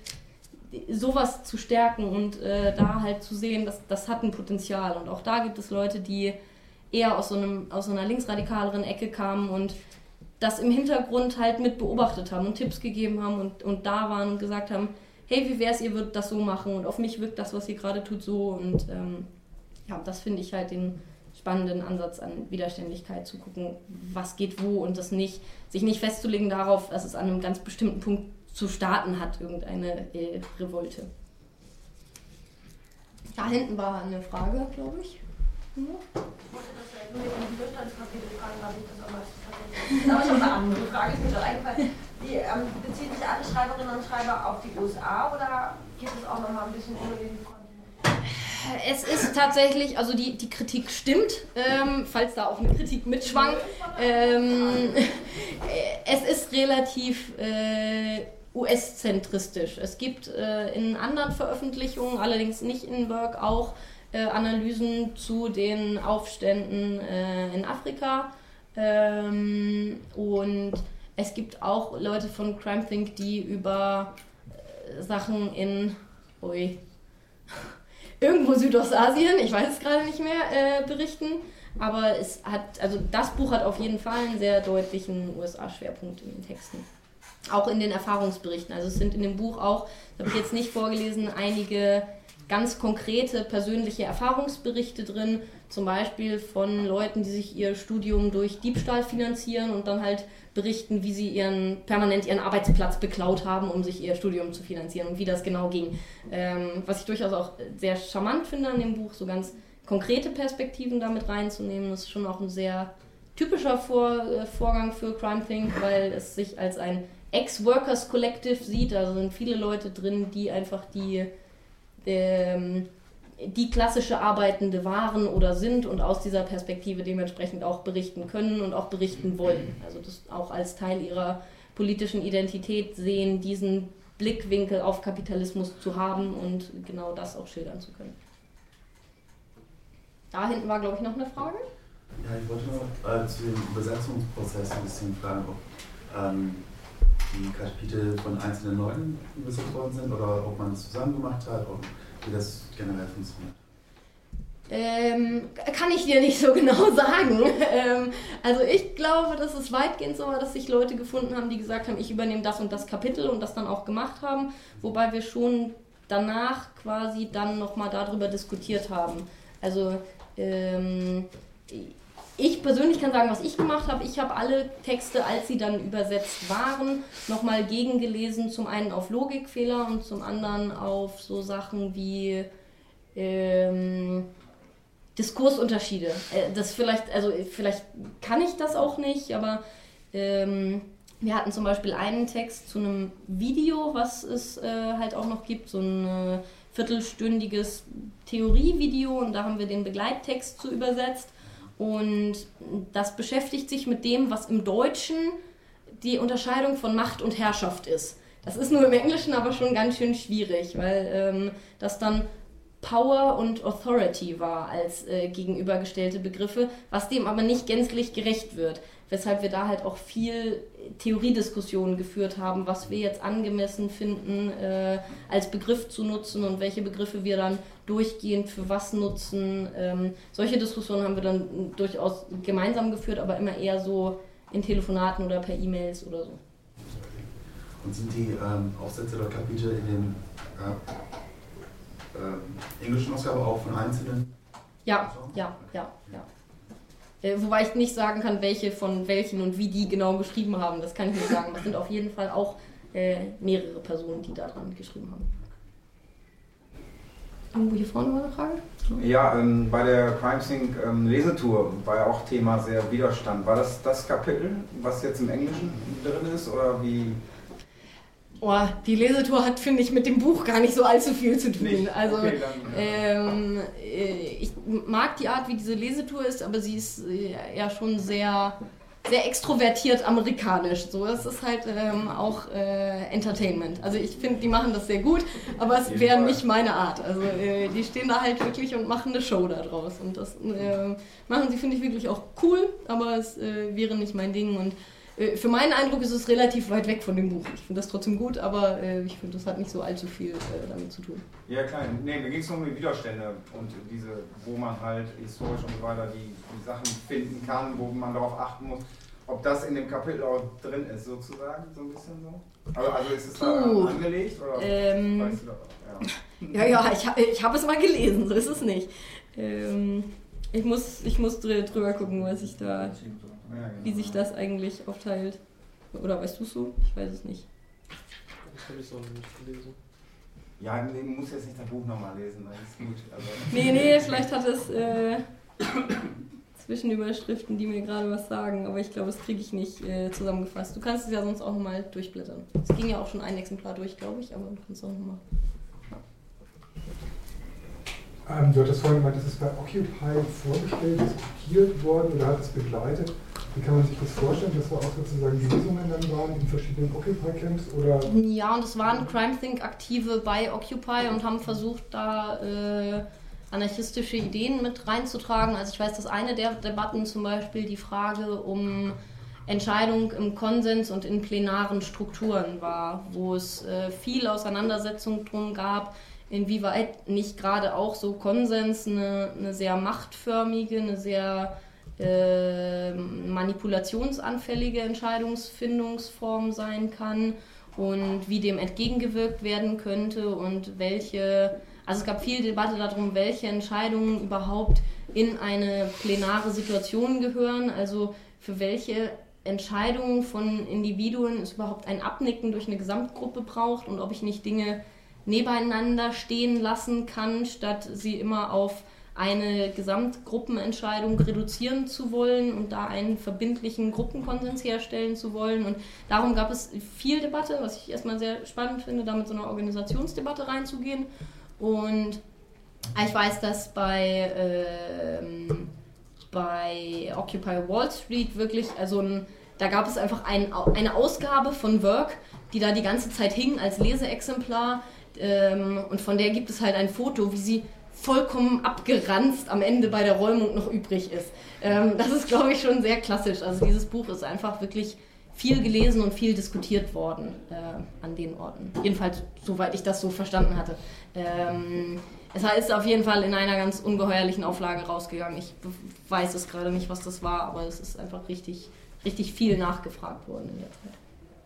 sowas zu stärken und äh, da halt zu sehen, dass das hat ein Potenzial. Und auch da gibt es Leute, die eher aus so, einem, aus so einer linksradikaleren Ecke kamen und das im Hintergrund halt mit beobachtet haben und Tipps gegeben haben und, und da waren und gesagt haben, hey, wie wär's, ihr würdet das so machen und auf mich wirkt das, was ihr gerade tut, so. Und ähm, ja, das finde ich halt den spannenden Ansatz an Widerständigkeit, zu gucken, was geht wo und das nicht, sich nicht festzulegen darauf, dass es an einem ganz bestimmten Punkt zu starten hat, irgendeine äh, Revolte. Da hinten war eine Frage, glaube ich. Ja. Ich wollte das ja nur mit dem Widerstandskapitel fragen, da ich das am meisten verstanden. Aber schon eine andere Frage ist mir schon eingefallen. Die, ähm, beziehen sich alle Schreiberinnen und Schreiber auf die U S A oder geht es auch noch mal ein bisschen über den Kontinent? Es ist tatsächlich, also die, die Kritik stimmt, ähm, falls da auch eine Kritik mitschwang. Ähm, es ist relativ äh, U S-zentristisch. Es gibt äh, in anderen Veröffentlichungen, allerdings nicht in Work, auch äh, Analysen zu den Aufständen äh, in Afrika. Ähm, und es gibt auch Leute von CrimethInc, die über äh, Sachen in ui, irgendwo Südostasien, ich weiß es gerade nicht mehr, äh, berichten. Aber es hat, also das Buch hat auf jeden Fall einen sehr deutlichen U S A-Schwerpunkt in den Texten. Auch in den Erfahrungsberichten. Also es sind in dem Buch auch, das habe ich jetzt nicht vorgelesen, einige ganz konkrete persönliche Erfahrungsberichte drin. Zum Beispiel von Leuten, die sich ihr Studium durch Diebstahl finanzieren und dann halt berichten, wie sie ihren permanent ihren Arbeitsplatz beklaut haben, um sich ihr Studium zu finanzieren und wie das genau ging. Ähm, was ich durchaus auch sehr charmant finde an dem Buch, so ganz konkrete Perspektiven damit reinzunehmen. Das ist schon auch ein sehr typischer Vor- äh, Vorgang für CrimethInc, weil es sich als ein Ex-Workers Collective sieht. Also sind viele Leute drin, die einfach die, ähm, die klassische Arbeitende waren oder sind und aus dieser Perspektive dementsprechend auch berichten können und auch berichten wollen. Also das auch als Teil ihrer politischen Identität sehen, diesen Blickwinkel auf Kapitalismus zu haben und genau das auch schildern zu können. Da hinten war, glaube ich, noch eine Frage. Ja, ich wollte noch äh, zu dem Übersetzungsprozess ein bisschen fragen, ob ähm, die Kapitel von einzelnen Leuten übersetzt worden sind oder ob man das zusammen gemacht hat und wie das generell funktioniert. Ähm, kann ich dir nicht so genau sagen. ähm, also ich glaube, dass es weitgehend so war, dass sich Leute gefunden haben, die gesagt haben, ich übernehme das und das Kapitel und das dann auch gemacht haben, wobei wir schon danach quasi dann nochmal darüber diskutiert haben. Also ähm, ich persönlich kann sagen, was ich gemacht habe. Ich habe alle Texte, als sie dann übersetzt waren, nochmal gegengelesen. Zum einen auf Logikfehler und zum anderen auf so Sachen wie ähm, Diskursunterschiede. Äh, das vielleicht, also vielleicht kann ich das auch nicht, aber ähm, wir hatten zum Beispiel einen Text zu einem Video, was es äh, halt auch noch gibt, so ein äh, viertelstündiges Theorievideo, und da haben wir den Begleittext zu übersetzt. Und das beschäftigt sich mit dem, was im Deutschen die Unterscheidung von Macht und Herrschaft ist. Das ist nur im Englischen aber schon ganz schön schwierig, weil ähm, das dann Power und Authority war als äh, gegenübergestellte Begriffe, was dem aber nicht gänzlich gerecht wird. Weshalb wir da halt auch viel Theoriediskussionen geführt haben, was wir jetzt angemessen finden, äh, als Begriff zu nutzen und welche Begriffe wir dann durchgehend für was nutzen. Ähm, solche Diskussionen haben wir dann durchaus gemeinsam geführt, aber immer eher so in Telefonaten oder per E-Mails oder so. Und sind die ähm, Aufsätze oder Kapitel in den äh, äh, englischen Ausgabe auch von einzelnen? Ja, ja, ja, ja. Äh, wobei ich nicht sagen kann, welche von welchen und wie die genau geschrieben haben. Das kann ich nicht sagen. Das sind auf jeden Fall auch äh, mehrere Personen, die daran geschrieben haben. Irgendwo hier vorne mal eine Frage? Ja, ähm, bei der CrimethInc ähm, Lesetour war ja auch Thema sehr Widerstand. War das das Kapitel, was jetzt im Englischen drin ist, oder wie? Oh, die Lesetour hat, finde ich, mit dem Buch gar nicht so allzu viel zu tun. Nicht? Also okay, dann, ja. ähm, ich mag die Art, wie diese Lesetour ist, aber sie ist ja schon sehr, sehr extrovertiert amerikanisch. So, es ist halt ähm, auch äh, Entertainment. Also ich finde, die machen das sehr gut, aber es wäre nicht meine Art. Also äh, die stehen da halt wirklich und machen eine Show da draus. Und das äh, machen sie, finde ich, wirklich auch cool, aber es äh, wäre nicht mein Ding. Und für meinen Eindruck ist es relativ weit weg von dem Buch. Ich finde das trotzdem gut, aber äh, ich finde, das hat nicht so allzu viel äh, damit zu tun. Ja klar, nee, mir ging es nur um die Widerstände und diese, wo man halt historisch und so weiter die, die Sachen finden kann, wo man darauf achten muss, ob das in dem Kapitel auch drin ist, sozusagen, so ein bisschen so. Also, also ist es da Puh. angelegt, oder ähm, weißt du das? Ja, ja, ja, ich, ich habe es mal gelesen, so ist es nicht. Ähm, ich muss, ich muss drüber gucken, was ich da... Ja, genau. Wie sich das eigentlich aufteilt. Oder weißt du es so? Ich weiß es nicht. Das habe ich so nicht gelesen. Ja, nee, man muss jetzt nicht das Buch nochmal lesen, das ist gut. Also nee, nee, vielleicht hat es äh, Zwischenüberschriften, die mir gerade was sagen, aber ich glaube, das kriege ich nicht äh, zusammengefasst. Du kannst es ja sonst auch nochmal durchblättern. Es ging ja auch schon ein Exemplar durch, glaube ich, aber du kannst auch nochmal. Ähm, du hattest vorhin gemeint, das ist bei Occupy vorgestellt, diskutiert worden oder hat es begleitet. Wie kann man sich das vorstellen? Das war auch sozusagen Lesungen dann waren in verschiedenen Occupy-Camps oder? Ja, und es waren Crime Think-Aktive bei Occupy und haben versucht, da äh, anarchistische Ideen mit reinzutragen. Also ich weiß, dass eine der Debatten zum Beispiel die Frage um Entscheidung im Konsens und in plenaren Strukturen war, wo es äh, viel Auseinandersetzung drum gab, inwieweit nicht gerade auch so Konsens eine, eine sehr machtförmige, eine sehr äh, manipulationsanfällige Entscheidungsfindungsform sein kann und wie dem entgegengewirkt werden könnte und welche, also es gab viel Debatte darum, welche Entscheidungen überhaupt in eine plenare Situation gehören, also für welche Entscheidungen von Individuen es überhaupt ein Abnicken durch eine Gesamtgruppe braucht und ob ich nicht Dinge nebeneinander stehen lassen kann, statt sie immer auf eine Gesamtgruppenentscheidung reduzieren zu wollen und da einen verbindlichen Gruppenkonsens herstellen zu wollen. Und darum gab es viel Debatte, was ich erstmal sehr spannend finde, da mit so einer Organisationsdebatte reinzugehen. Und ich weiß, dass bei, ähm, bei Occupy Wall Street wirklich, also ein, da gab es einfach ein, eine Ausgabe von Work, die da die ganze Zeit hing als Leseexemplar. Ähm, und von der gibt es halt ein Foto, wie sie vollkommen abgeranzt am Ende bei der Räumung noch übrig ist. Ähm, das ist, glaube ich, schon sehr klassisch. Also dieses Buch ist einfach wirklich viel gelesen und viel diskutiert worden äh, an den Orten. Jedenfalls, soweit ich das so verstanden hatte. Ähm, es ist auf jeden Fall in einer ganz ungeheuerlichen Auflage rausgegangen. Ich weiß es gerade nicht, was das war, aber es ist einfach richtig, richtig viel nachgefragt worden in der Zeit.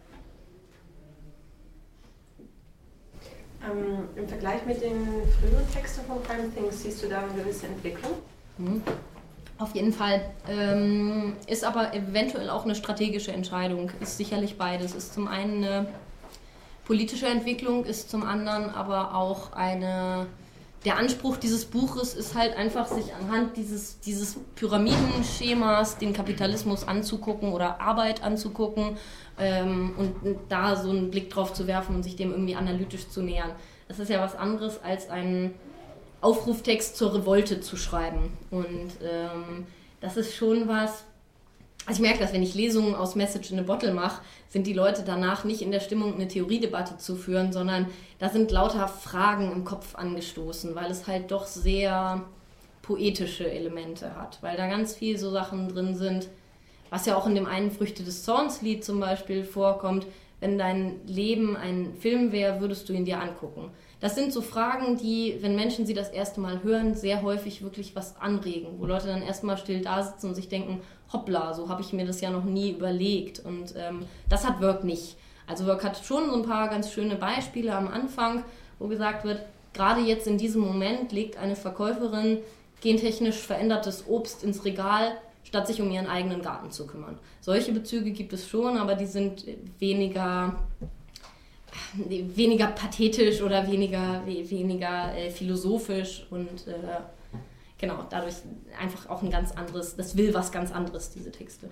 Ähm, Im Vergleich mit den früheren Texten von Crime Think siehst du da eine gewisse Entwicklung? Mhm. Auf jeden Fall. Ähm, ist aber eventuell auch eine strategische Entscheidung. Ist sicherlich beides. Ist zum einen eine politische Entwicklung, ist zum anderen aber auch eine... Der Anspruch dieses Buches ist halt einfach, sich anhand dieses, dieses Pyramidenschemas den Kapitalismus anzugucken oder Arbeit anzugucken ähm, und da so einen Blick drauf zu werfen und sich dem irgendwie analytisch zu nähern. Das ist ja was anderes, als einen Aufruftext zur Revolte zu schreiben. Und ähm, das ist schon was... Also ich merke das, wenn ich Lesungen aus Message in a Bottle mache, sind die Leute danach nicht in der Stimmung, eine Theoriedebatte zu führen, sondern da sind lauter Fragen im Kopf angestoßen, weil es halt doch sehr poetische Elemente hat, weil da ganz viel so Sachen drin sind, was ja auch in dem einen Früchte des Zorns Lied zum Beispiel vorkommt, wenn dein Leben ein Film wäre, würdest du ihn dir angucken. Das sind so Fragen, die, wenn Menschen sie das erste Mal hören, sehr häufig wirklich was anregen, wo Leute dann erstmal still da sitzen und sich denken, hoppla, so habe ich mir das ja noch nie überlegt. Und ähm, das hat Work nicht. Also Work hat schon so ein paar ganz schöne Beispiele am Anfang, wo gesagt wird, gerade jetzt in diesem Moment legt eine Verkäuferin gentechnisch verändertes Obst ins Regal, statt sich um ihren eigenen Garten zu kümmern. Solche Bezüge gibt es schon, aber die sind weniger... weniger pathetisch oder weniger, weniger äh, philosophisch und äh, genau, dadurch einfach auch ein ganz anderes, das will was ganz anderes, diese Texte.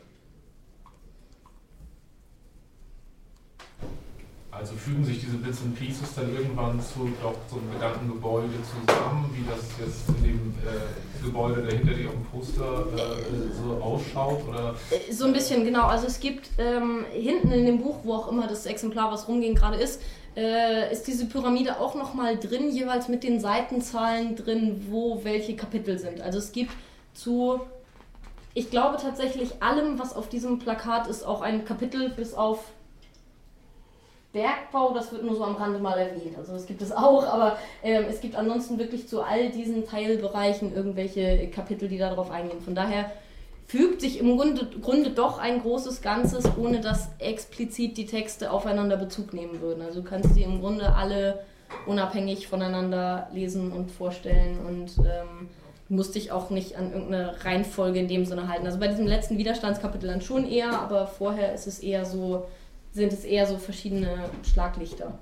Also fügen sich diese Bits and Pieces dann irgendwann zu auch so einem Gedankengebäude zusammen, wie das jetzt in dem äh, Gebäude, der hinter dir auf dem Poster äh, so ausschaut? Oder? So ein bisschen, genau. Also es gibt ähm, hinten in dem Buch, wo auch immer das Exemplar, was rumging, gerade ist, äh, ist diese Pyramide auch nochmal drin, jeweils mit den Seitenzahlen drin, wo welche Kapitel sind. Also es gibt zu, ich glaube tatsächlich allem, was auf diesem Plakat ist, auch ein Kapitel bis auf Bergbau, das wird nur so am Rande mal erwähnt, also das gibt es auch, aber ähm, es gibt ansonsten wirklich zu all diesen Teilbereichen irgendwelche Kapitel, die darauf eingehen. Von daher fügt sich im Grunde, Grunde doch ein großes Ganzes, ohne dass explizit die Texte aufeinander Bezug nehmen würden. Also du kannst sie im Grunde alle unabhängig voneinander lesen und vorstellen und ähm, musst dich auch nicht an irgendeine Reihenfolge in dem Sinne halten. Also bei diesem letzten Widerstandskapitel dann schon eher, aber vorher ist es eher so, sind es eher so verschiedene Schlaglichter.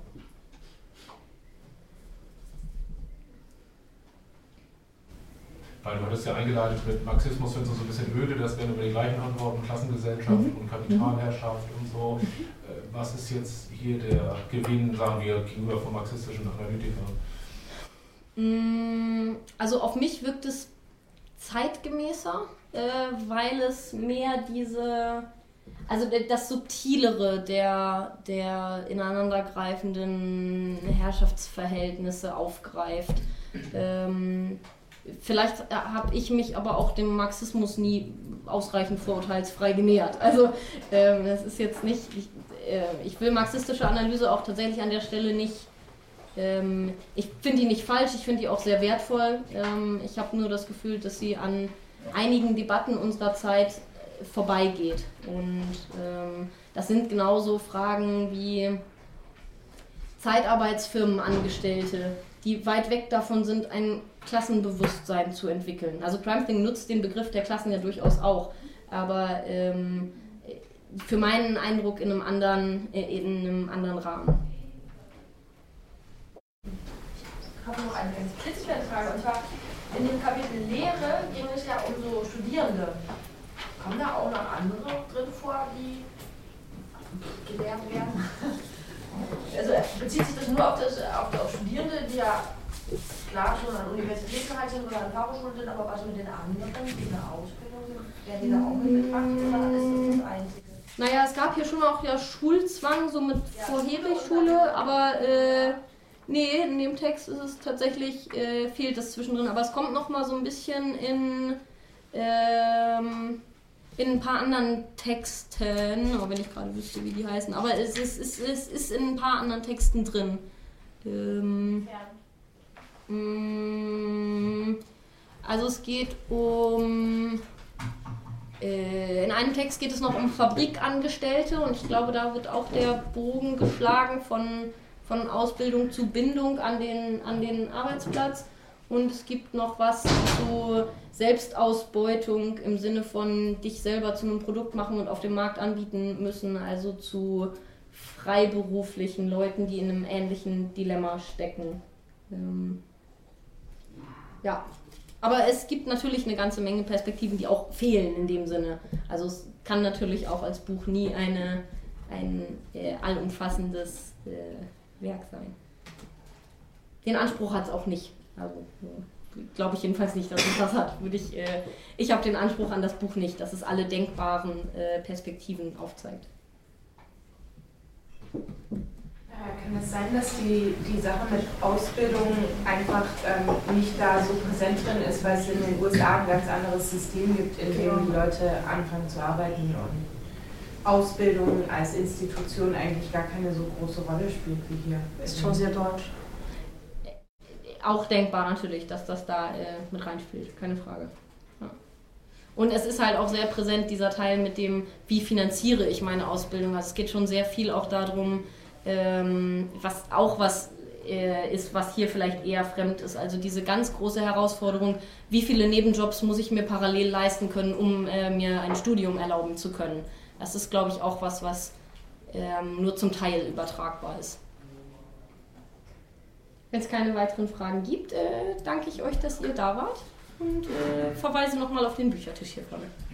Weil du hattest ja eingeleitet mit Marxismus, findest du so ein bisschen öde, das wären über die gleichen Antworten, Klassengesellschaft Mhm. und Kapitalherrschaft und so. Was ist jetzt hier der Gewinn, sagen wir, gegenüber von marxistischen Analytikern? Also auf mich wirkt es zeitgemäßer. äh, weil es mehr diese, also das Subtilere der, der ineinandergreifenden Herrschaftsverhältnisse aufgreift. Ähm, vielleicht habe ich mich aber auch dem Marxismus nie ausreichend vorurteilsfrei genähert. Also ähm, das ist jetzt nicht, ich, äh, ich will marxistische Analyse auch tatsächlich an der Stelle nicht, ähm, ich finde die nicht falsch, ich finde die auch sehr wertvoll. Ähm, ich habe nur das Gefühl, dass sie an einigen Debatten unserer Zeit vorbeigeht. Und ähm, das sind genauso Fragen wie Zeitarbeitsfirmenangestellte, die weit weg davon sind, ein Klassenbewusstsein zu entwickeln. Also Crime Thing nutzt den Begriff der Klassen ja durchaus auch, aber ähm, für meinen Eindruck in einem anderen, äh, in einem anderen Rahmen. Ich habe noch eine ganz klitzekleine Frage, und zwar in dem Kapitel Lehre ging es ja um so Studierende. Kommen da auch noch andere drin vor, die gelehrt werden? Also bezieht sich das nur auf, das, auf, auf Studierende, die ja klar schon an Universitäten halt sind oder an Fachhochschulen sind, aber was mit den anderen, die in der Ausbildung sind, werden die da auch mit betrachtet oder ist das das Einzige? Naja, es gab hier schon auch ja Schulzwang, so mit ja, Vorherigschule, aber äh, nee, in dem Text ist es tatsächlich, äh, fehlt das zwischendrin, aber es kommt nochmal so ein bisschen in, ähm, in ein paar anderen Texten, auch wenn ich gerade wüsste, wie die heißen, aber es ist, es, ist, es ist in ein paar anderen Texten drin. Ähm, ja. mh, also es geht um, äh, in einem Text geht es noch um Fabrikangestellte und ich glaube, da wird auch der Bogen geschlagen von, von Ausbildung zu Bindung an den, an den Arbeitsplatz. Und es gibt noch was zu Selbstausbeutung im Sinne von dich selber zu einem Produkt machen und auf dem Markt anbieten müssen, also zu freiberuflichen Leuten, die in einem ähnlichen Dilemma stecken. Ähm, ja, aber es gibt natürlich eine ganze Menge Perspektiven, die auch fehlen in dem Sinne. Also es kann natürlich auch als Buch nie eine, ein äh, allumfassendes äh, Werk sein. Den Anspruch hat es auch nicht. Also glaube ich jedenfalls nicht, dass es das hat. Würde ich äh, ich habe den Anspruch an das Buch nicht, dass es alle denkbaren äh, Perspektiven aufzeigt. Kann es sein, dass die, die Sache mit Ausbildung einfach ähm, nicht da so präsent drin ist, weil es in den U S A ein ganz anderes System gibt, in dem die Leute anfangen zu arbeiten und Ausbildung als Institution eigentlich gar keine so große Rolle spielt wie hier? Ist schon sehr deutsch. Auch denkbar natürlich, dass das da äh, mit reinspielt, keine Frage. Ja. Und es ist halt auch sehr präsent, dieser Teil mit dem, wie finanziere ich meine Ausbildung. Also es geht schon sehr viel auch darum, ähm, was auch was äh, ist, was hier vielleicht eher fremd ist. Also diese ganz große Herausforderung, wie viele Nebenjobs muss ich mir parallel leisten können, um äh, mir ein Studium erlauben zu können. Das ist, glaube ich, auch was, was ähm, nur zum Teil übertragbar ist. Wenn es keine weiteren Fragen gibt, äh, danke ich euch, dass ihr da wart und äh, verweise nochmal auf den Büchertisch hier vorne.